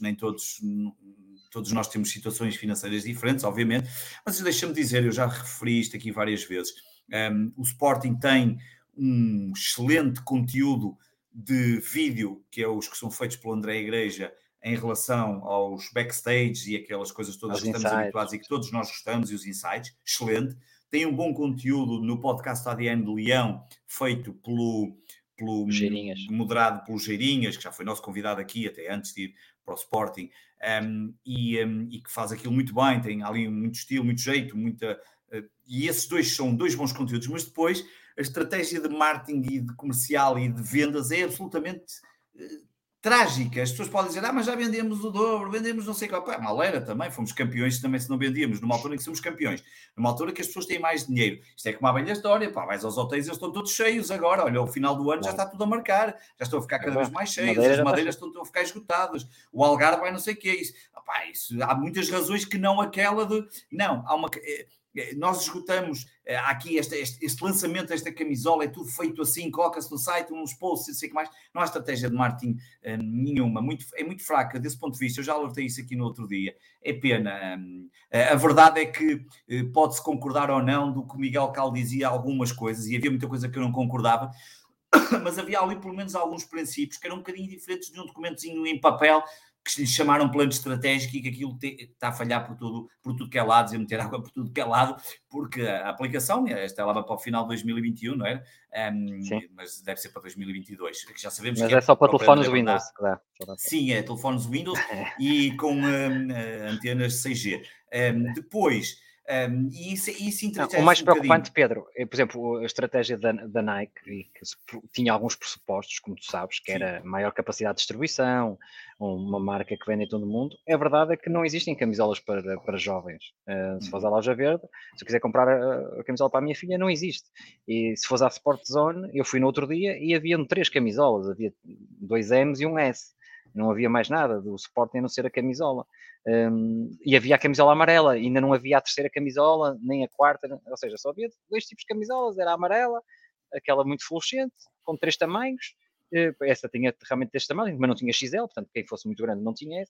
Speaker 1: todos nós temos situações financeiras diferentes, obviamente, mas deixa-me dizer, eu já referi isto aqui várias vezes, o Sporting tem um excelente conteúdo de vídeo, que é os que são feitos pelo André Igreja, em relação aos backstage e aquelas coisas todas
Speaker 2: Aos
Speaker 1: que estamos
Speaker 2: insights.
Speaker 1: habituados e que todos nós gostamos, e os insights, excelente. Tem um bom conteúdo no podcast ADN de Leão, feito
Speaker 2: Cheirinhas.
Speaker 1: moderado pelo Geirinhas, que já foi nosso convidado aqui, até antes de ir para o Sporting, e que faz aquilo muito bem, tem ali muito estilo, muito jeito, e esses dois são dois bons conteúdos, mas depois a estratégia de marketing e de comercial e de vendas é absolutamente trágica. As pessoas podem dizer, mas já vendemos o dobro, vendemos não sei qual. Pá, mal era também, fomos campeões também se não vendíamos, numa altura em que somos campeões, numa altura que as pessoas têm mais dinheiro. Isto é como a velha história, pá, vais aos hotéis, eles estão todos cheios agora, olha, ao final do ano já está tudo a marcar, já estão a ficar cada vez mais cheios, as madeiras estão a ficar esgotadas, o Algarve vai não sei o que é isso. Há muitas razões que não aquela de... Não, há uma... Nós esgotamos aqui este lançamento desta camisola, é tudo feito assim, coloca-se no site, uns posts, não sei o que mais, não há estratégia de marketing nenhuma, é muito fraca desse ponto de vista, eu já alertei isso aqui no outro dia, é pena. A verdade é que pode-se concordar ou não do que o Miguel Cal dizia algumas coisas, e havia muita coisa que eu não concordava, mas havia ali pelo menos alguns princípios que eram um bocadinho diferentes de um documentozinho em papel, que lhe chamaram plano estratégico, e que aquilo está a falhar por tudo que é lado, dizer meter água por tudo que é lado, porque a aplicação, esta lá vai para o final de 2021, não é? Mas deve ser para 2022, que já sabemos
Speaker 2: mas
Speaker 1: que
Speaker 2: é só para telefones
Speaker 1: André
Speaker 2: Windows que dá.
Speaker 1: Sim, é telefones Windows e com antenas 6G. Depois, e isso
Speaker 2: O mais
Speaker 1: entristece um
Speaker 2: preocupante,
Speaker 1: bocadinho.
Speaker 2: Pedro, é, por exemplo, a estratégia da Nike, e que tinha alguns pressupostos, como tu sabes, que
Speaker 1: Sim.
Speaker 2: era maior capacidade de distribuição, uma marca que vende em todo o mundo. A verdade é que não existem camisolas para jovens. Se fores à loja verde, se eu quiser comprar a camisola para a minha filha, não existe. E se fores à Sport Zone, eu fui no outro dia e haviam 3 camisolas, havia 2 M's e um S. Não havia mais nada do Sporting a não ser a camisola. E havia a camisola amarela, ainda não havia a terceira camisola, nem a quarta, ou seja, só havia 2 tipos de camisolas, era a amarela, aquela muito fluorescente, com 3 tamanhos, essa tinha realmente este tamanho, mas não tinha XL, portanto quem fosse muito grande não tinha esse,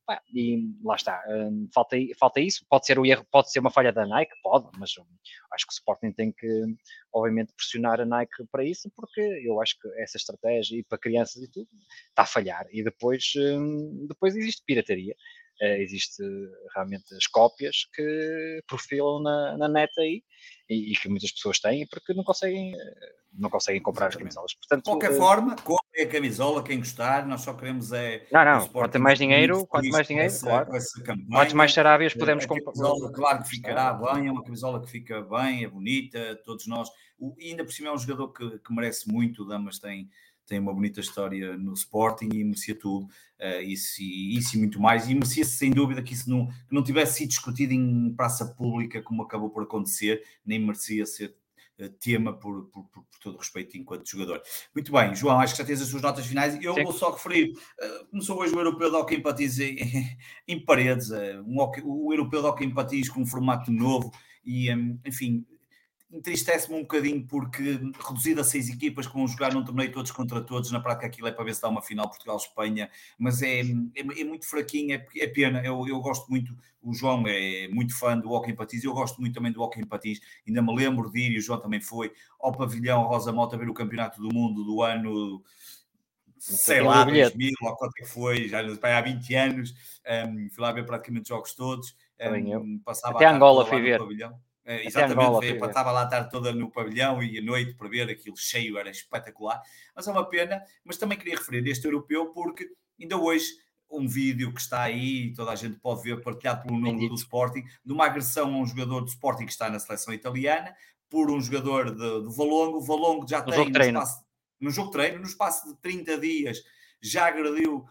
Speaker 2: e lá está, falta isso, pode ser o erro, pode ser uma falha da Nike, pode, mas acho que o Sporting tem que, obviamente, pressionar a Nike para isso, porque eu acho que essa estratégia, e para crianças e tudo, está a falhar, e depois existe pirataria, existe realmente as cópias que profilam na net aí, e que muitas pessoas têm porque não conseguem comprar as camisolas. Portanto,
Speaker 1: De qualquer forma, comprem a camisola, quem gostar, nós só queremos que o
Speaker 2: não,
Speaker 1: Sporting fique muito
Speaker 2: quanto
Speaker 1: feliz
Speaker 2: mais dinheiro, claro.
Speaker 1: com essa
Speaker 2: Quantos mais
Speaker 1: campanha.
Speaker 2: sarábias podemos
Speaker 1: A camisola, claro que
Speaker 2: prestar.
Speaker 1: ficará bem, é uma camisola que fica bem, é bonita, todos nós. E ainda por cima é um jogador que merece muito, o Damas tem uma bonita história no Sporting e merecia tudo, isso e muito mais, e merecia sem dúvida que isso não tivesse sido discutido em praça pública como acabou por acontecer, nem merecia ser tema por todo o respeito enquanto jogador. Muito bem, João, acho que já tens as suas notas finais. Eu
Speaker 2: Sim.
Speaker 1: vou só referir, começou hoje o Europeu de Hóquei em Patins em Paredes, o Europeu de Hóquei em Patins com um formato novo e, enfim, entristece-me um bocadinho porque reduzido a 6 equipas que vão jogar num torneio todos contra todos, na prática aquilo é para ver se dá uma final Portugal-Espanha, mas é muito fraquinho, é pena, eu gosto muito, o João é muito fã do hóquei em patins, eu gosto muito também do hóquei em patins, ainda me lembro de ir, e o João também foi, ao pavilhão Rosa Mota ver o campeonato do mundo do ano, sei lá, 2000 ou quanto é que foi, já há 20 anos, fui lá ver praticamente os jogos todos, passava
Speaker 2: até
Speaker 1: a tarde
Speaker 2: Angola
Speaker 1: toda lá
Speaker 2: fui
Speaker 1: no
Speaker 2: ver.
Speaker 1: pavilhão.
Speaker 2: Até
Speaker 1: Exatamente,
Speaker 2: Angola fui ver.
Speaker 1: estava lá a tarde toda no pavilhão e à noite para ver aquilo cheio, era espetacular. Mas é uma pena, mas também queria referir este europeu porque ainda hoje um vídeo que está aí, toda a gente pode ver, partilhado pelo núcleo do Sporting, de uma agressão a um jogador do Sporting que está na seleção italiana, por um jogador do Valongo. O Valongo já tem no jogo de treino, no espaço de 30 dias, já agrediu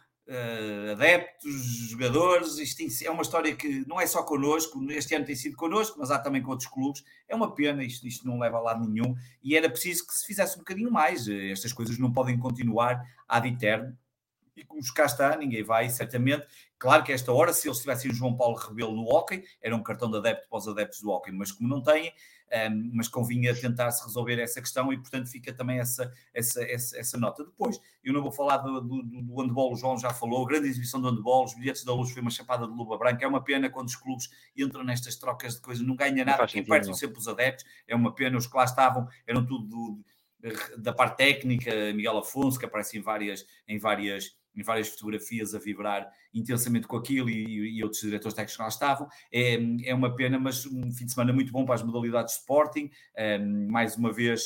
Speaker 1: adeptos, jogadores. Isto é uma história que não é só connosco, este ano tem sido connosco, mas há também com outros clubes. É uma pena, isto não leva a lado nenhum e era preciso que se fizesse um bocadinho mais. Estas coisas não podem continuar ad eterno. E como cá está, ninguém vai, certamente. Claro que a esta hora, se eles tivessem o João Paulo Rebelo no hóquei, era um cartão de adepto para os adeptos do hóquei, mas como não têm, mas convinha tentar-se resolver essa questão e, portanto, fica também essa nota. Depois, eu não vou falar do handball, o João já falou, a grande exibição do handball, os bilhetes da Luz foi uma chapada de luva branca, é uma pena quando os clubes entram nestas trocas de coisas, não ganha nada, quem perde são sempre os adeptos, é uma pena, os que lá estavam eram tudo da parte técnica, Miguel Afonso, que aparece em várias fotografias a vibrar intensamente com aquilo e outros diretores técnicos que lá estavam. É uma pena, mas um fim de semana muito bom para as modalidades de Sporting. Mais uma vez,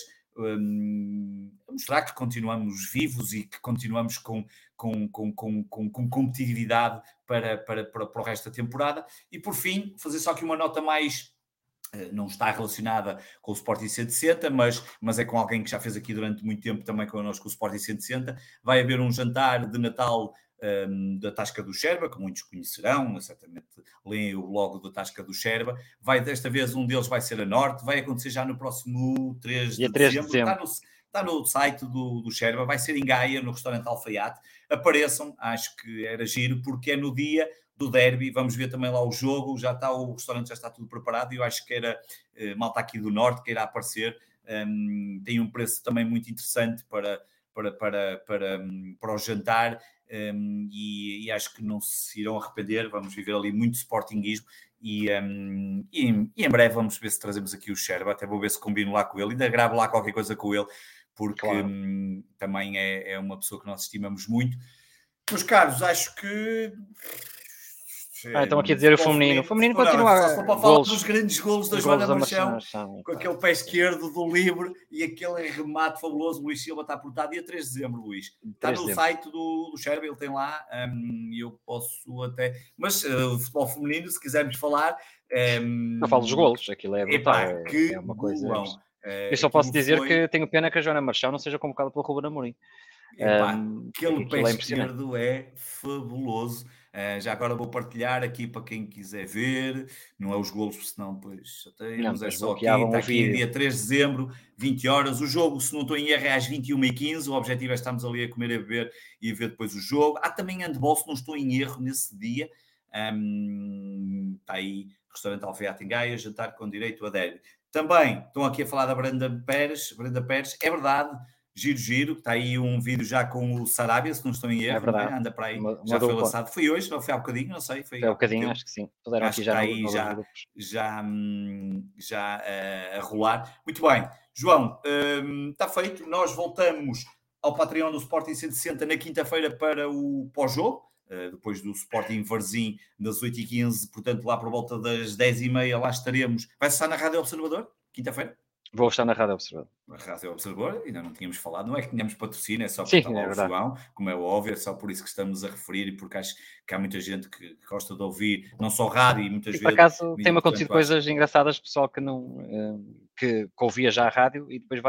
Speaker 1: a mostrar que continuamos vivos e que continuamos com competitividade para o resto da temporada. E por fim, fazer só aqui uma nota mais. Não está relacionada com o Sporting 160, mas é com alguém que já fez aqui durante muito tempo também connosco o Sporting 160. Vai haver um jantar de Natal da Tasca do Xerba, que muitos conhecerão, certamente leem o blog da Tasca do Xerba. Desta vez um deles vai ser a Norte, vai acontecer já no próximo 3 de dezembro. Está no site do Xerba, vai ser em Gaia, no restaurante Alfaiate. Apareçam, acho que era giro, porque é no dia do derby, vamos ver também lá o jogo, o restaurante já está tudo preparado e eu acho que era malta aqui do Norte que irá aparecer, tem um preço também muito interessante para o jantar, e acho que não se irão arrepender, vamos viver ali muito sportinguismo e em breve vamos ver se trazemos aqui o Xerba, até vou ver se combino lá com ele, ainda gravo lá qualquer coisa com ele, porque claro, também é uma pessoa que nós estimamos muito. Meus caros, acho que
Speaker 2: estão aqui a dizer o feminino. O feminino continua.
Speaker 1: Só se for para falar dos grandes golos da Joana Marchão, com aquele pé esquerdo do livre e aquele remate fabuloso. Luís Silva está apontado dia 3 de dezembro, Luís. Está no site do Xerba, ele tem lá. Eu posso até. Mas futebol feminino, se quisermos falar.
Speaker 2: Eu falo dos golos, aquilo é brutal. É uma coisa. Eu só posso dizer que tenho pena que a Joana Marchão não seja convocada pelo Ruben Amorim.
Speaker 1: Aquele pé esquerdo é fabuloso. Já agora vou partilhar aqui para quem quiser ver. Não é os golos, senão depois temos. É só aqui. Está aqui dia 3 de dezembro, 20 horas. O jogo, se não estou em erro, é às 21h15. O objetivo é estarmos ali a comer e a beber e a ver depois o jogo. Há também handball, se não estou em erro, nesse dia. Está aí, restaurante Alfaiate em Gaia, jantar com direito a derby. Também estão aqui a falar da Brenda Pérez. É verdade. Giro, está aí um vídeo já com o Sarabia, se não estou em erro,
Speaker 2: é verdade.
Speaker 1: Não é? Anda para aí, já foi lançado. Foi hoje, não foi há bocadinho, não sei.
Speaker 2: Foi há bocadinho, acho que sim.
Speaker 1: Puderam aqui já aí já a rolar. Muito bem, João, está feito. Nós voltamos ao Patreon do Sporting 160 na quinta-feira para o pós-jogo, depois do Sporting Varzim das 8h15, portanto lá por volta das 10h30 lá estaremos. Vai estar na Rádio Observador, quinta-feira?
Speaker 2: Vou estar na Rádio Observador.
Speaker 1: Na Rádio Observador, ainda não tínhamos falado, não é que tínhamos patrocínio, é só porque está lá o João, como é óbvio, é só por isso que estamos a referir e porque acho que há muita gente que gosta de ouvir, não só rádio e muitas vezes...
Speaker 2: Por acaso tem-me acontecido coisas engraçadas, pessoal que não que ouvia já a rádio e depois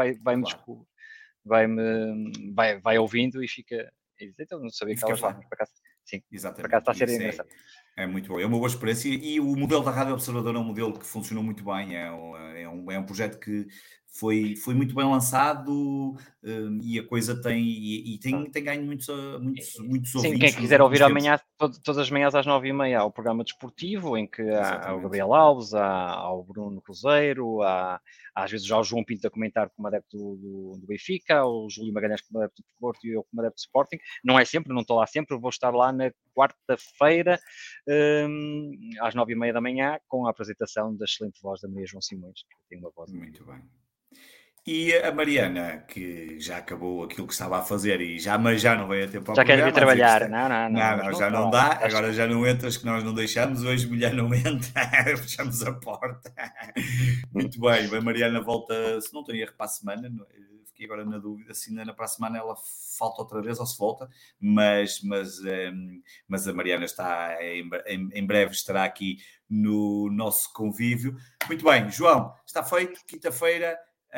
Speaker 2: vai ouvindo e fica... Então não sabia que elas lá, mas por acaso, sim, exatamente. Por acaso está a ser engraçado.
Speaker 1: É muito bom, é uma boa experiência e o modelo da Rádio Observador é um modelo que funcionou muito bem, é um projeto que foi muito bem lançado, e a coisa tem ganho muitos ouvintes.
Speaker 2: Sim, quem quiser ouvir amanhã, todas as manhãs às 9h30, há o programa desportivo, em que há o Gabriel Alves, há o Bruno Cruzeiro, às vezes já o João Pinto a comentar como adepto do Benfica, o Júlio Magalhães como adepto do Porto e eu como adepto do Sporting. Não é sempre, não estou lá sempre, eu vou estar lá na quarta-feira, às 9h30 da manhã, com a apresentação da excelente voz da Maria João Simões, que tem uma voz
Speaker 1: muito bem. E a Mariana, que já acabou aquilo que estava a fazer mas já não veio a tempo ao
Speaker 2: já
Speaker 1: programa.
Speaker 2: quer vir trabalhar.
Speaker 1: Não, já não dá. Agora já não entras, que nós não deixamos. Hoje mulher não entra, fechamos a porta. Muito bem, a Mariana volta, se não tenho erro, para a semana. Fiquei agora na dúvida se ainda para a semana ela falta outra vez ou se volta, mas a Mariana está em breve estará aqui no nosso convívio. Muito bem, João, está feito, quinta-feira.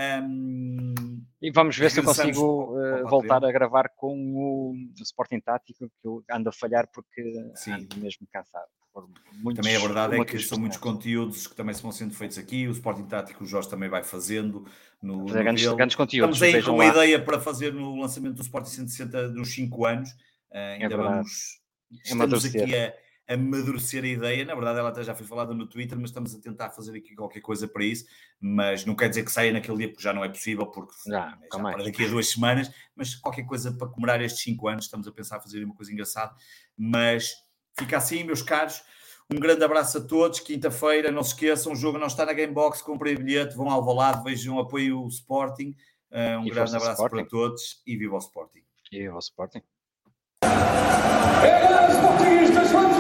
Speaker 2: E vamos ver se eu consigo voltar a gravar com o Sporting Tático, que eu ando a falhar porque ando mesmo cansado.
Speaker 1: Também a verdade é que são muitos conteúdos que também se vão sendo feitos aqui. O Sporting Tático, o Jorge também vai fazendo.
Speaker 2: Grandes conteúdos.
Speaker 1: Estamos aí com uma ideia para fazer no lançamento do Sporting 160 nos 5 anos. Estamos aqui a amadurecer a ideia. Na verdade, ela até já foi falada no Twitter, mas estamos a tentar fazer aqui qualquer coisa para isso. Mas não quer dizer que saia naquele dia, porque já não é possível, porque já para daqui a 2 semanas. Mas qualquer coisa para comemorar estes 5 anos, estamos a pensar fazer uma coisa engraçada. Mas fica assim, meus caros. Um grande abraço a todos. Quinta-feira, não se esqueçam, o jogo não está na Gamebox. Comprem bilhete, vão ao Alvalade, vejam, apoiem o Sporting. Um grande abraço para todos e viva o Sporting.
Speaker 2: E viva o Sporting.
Speaker 3: Sportingistas, vamos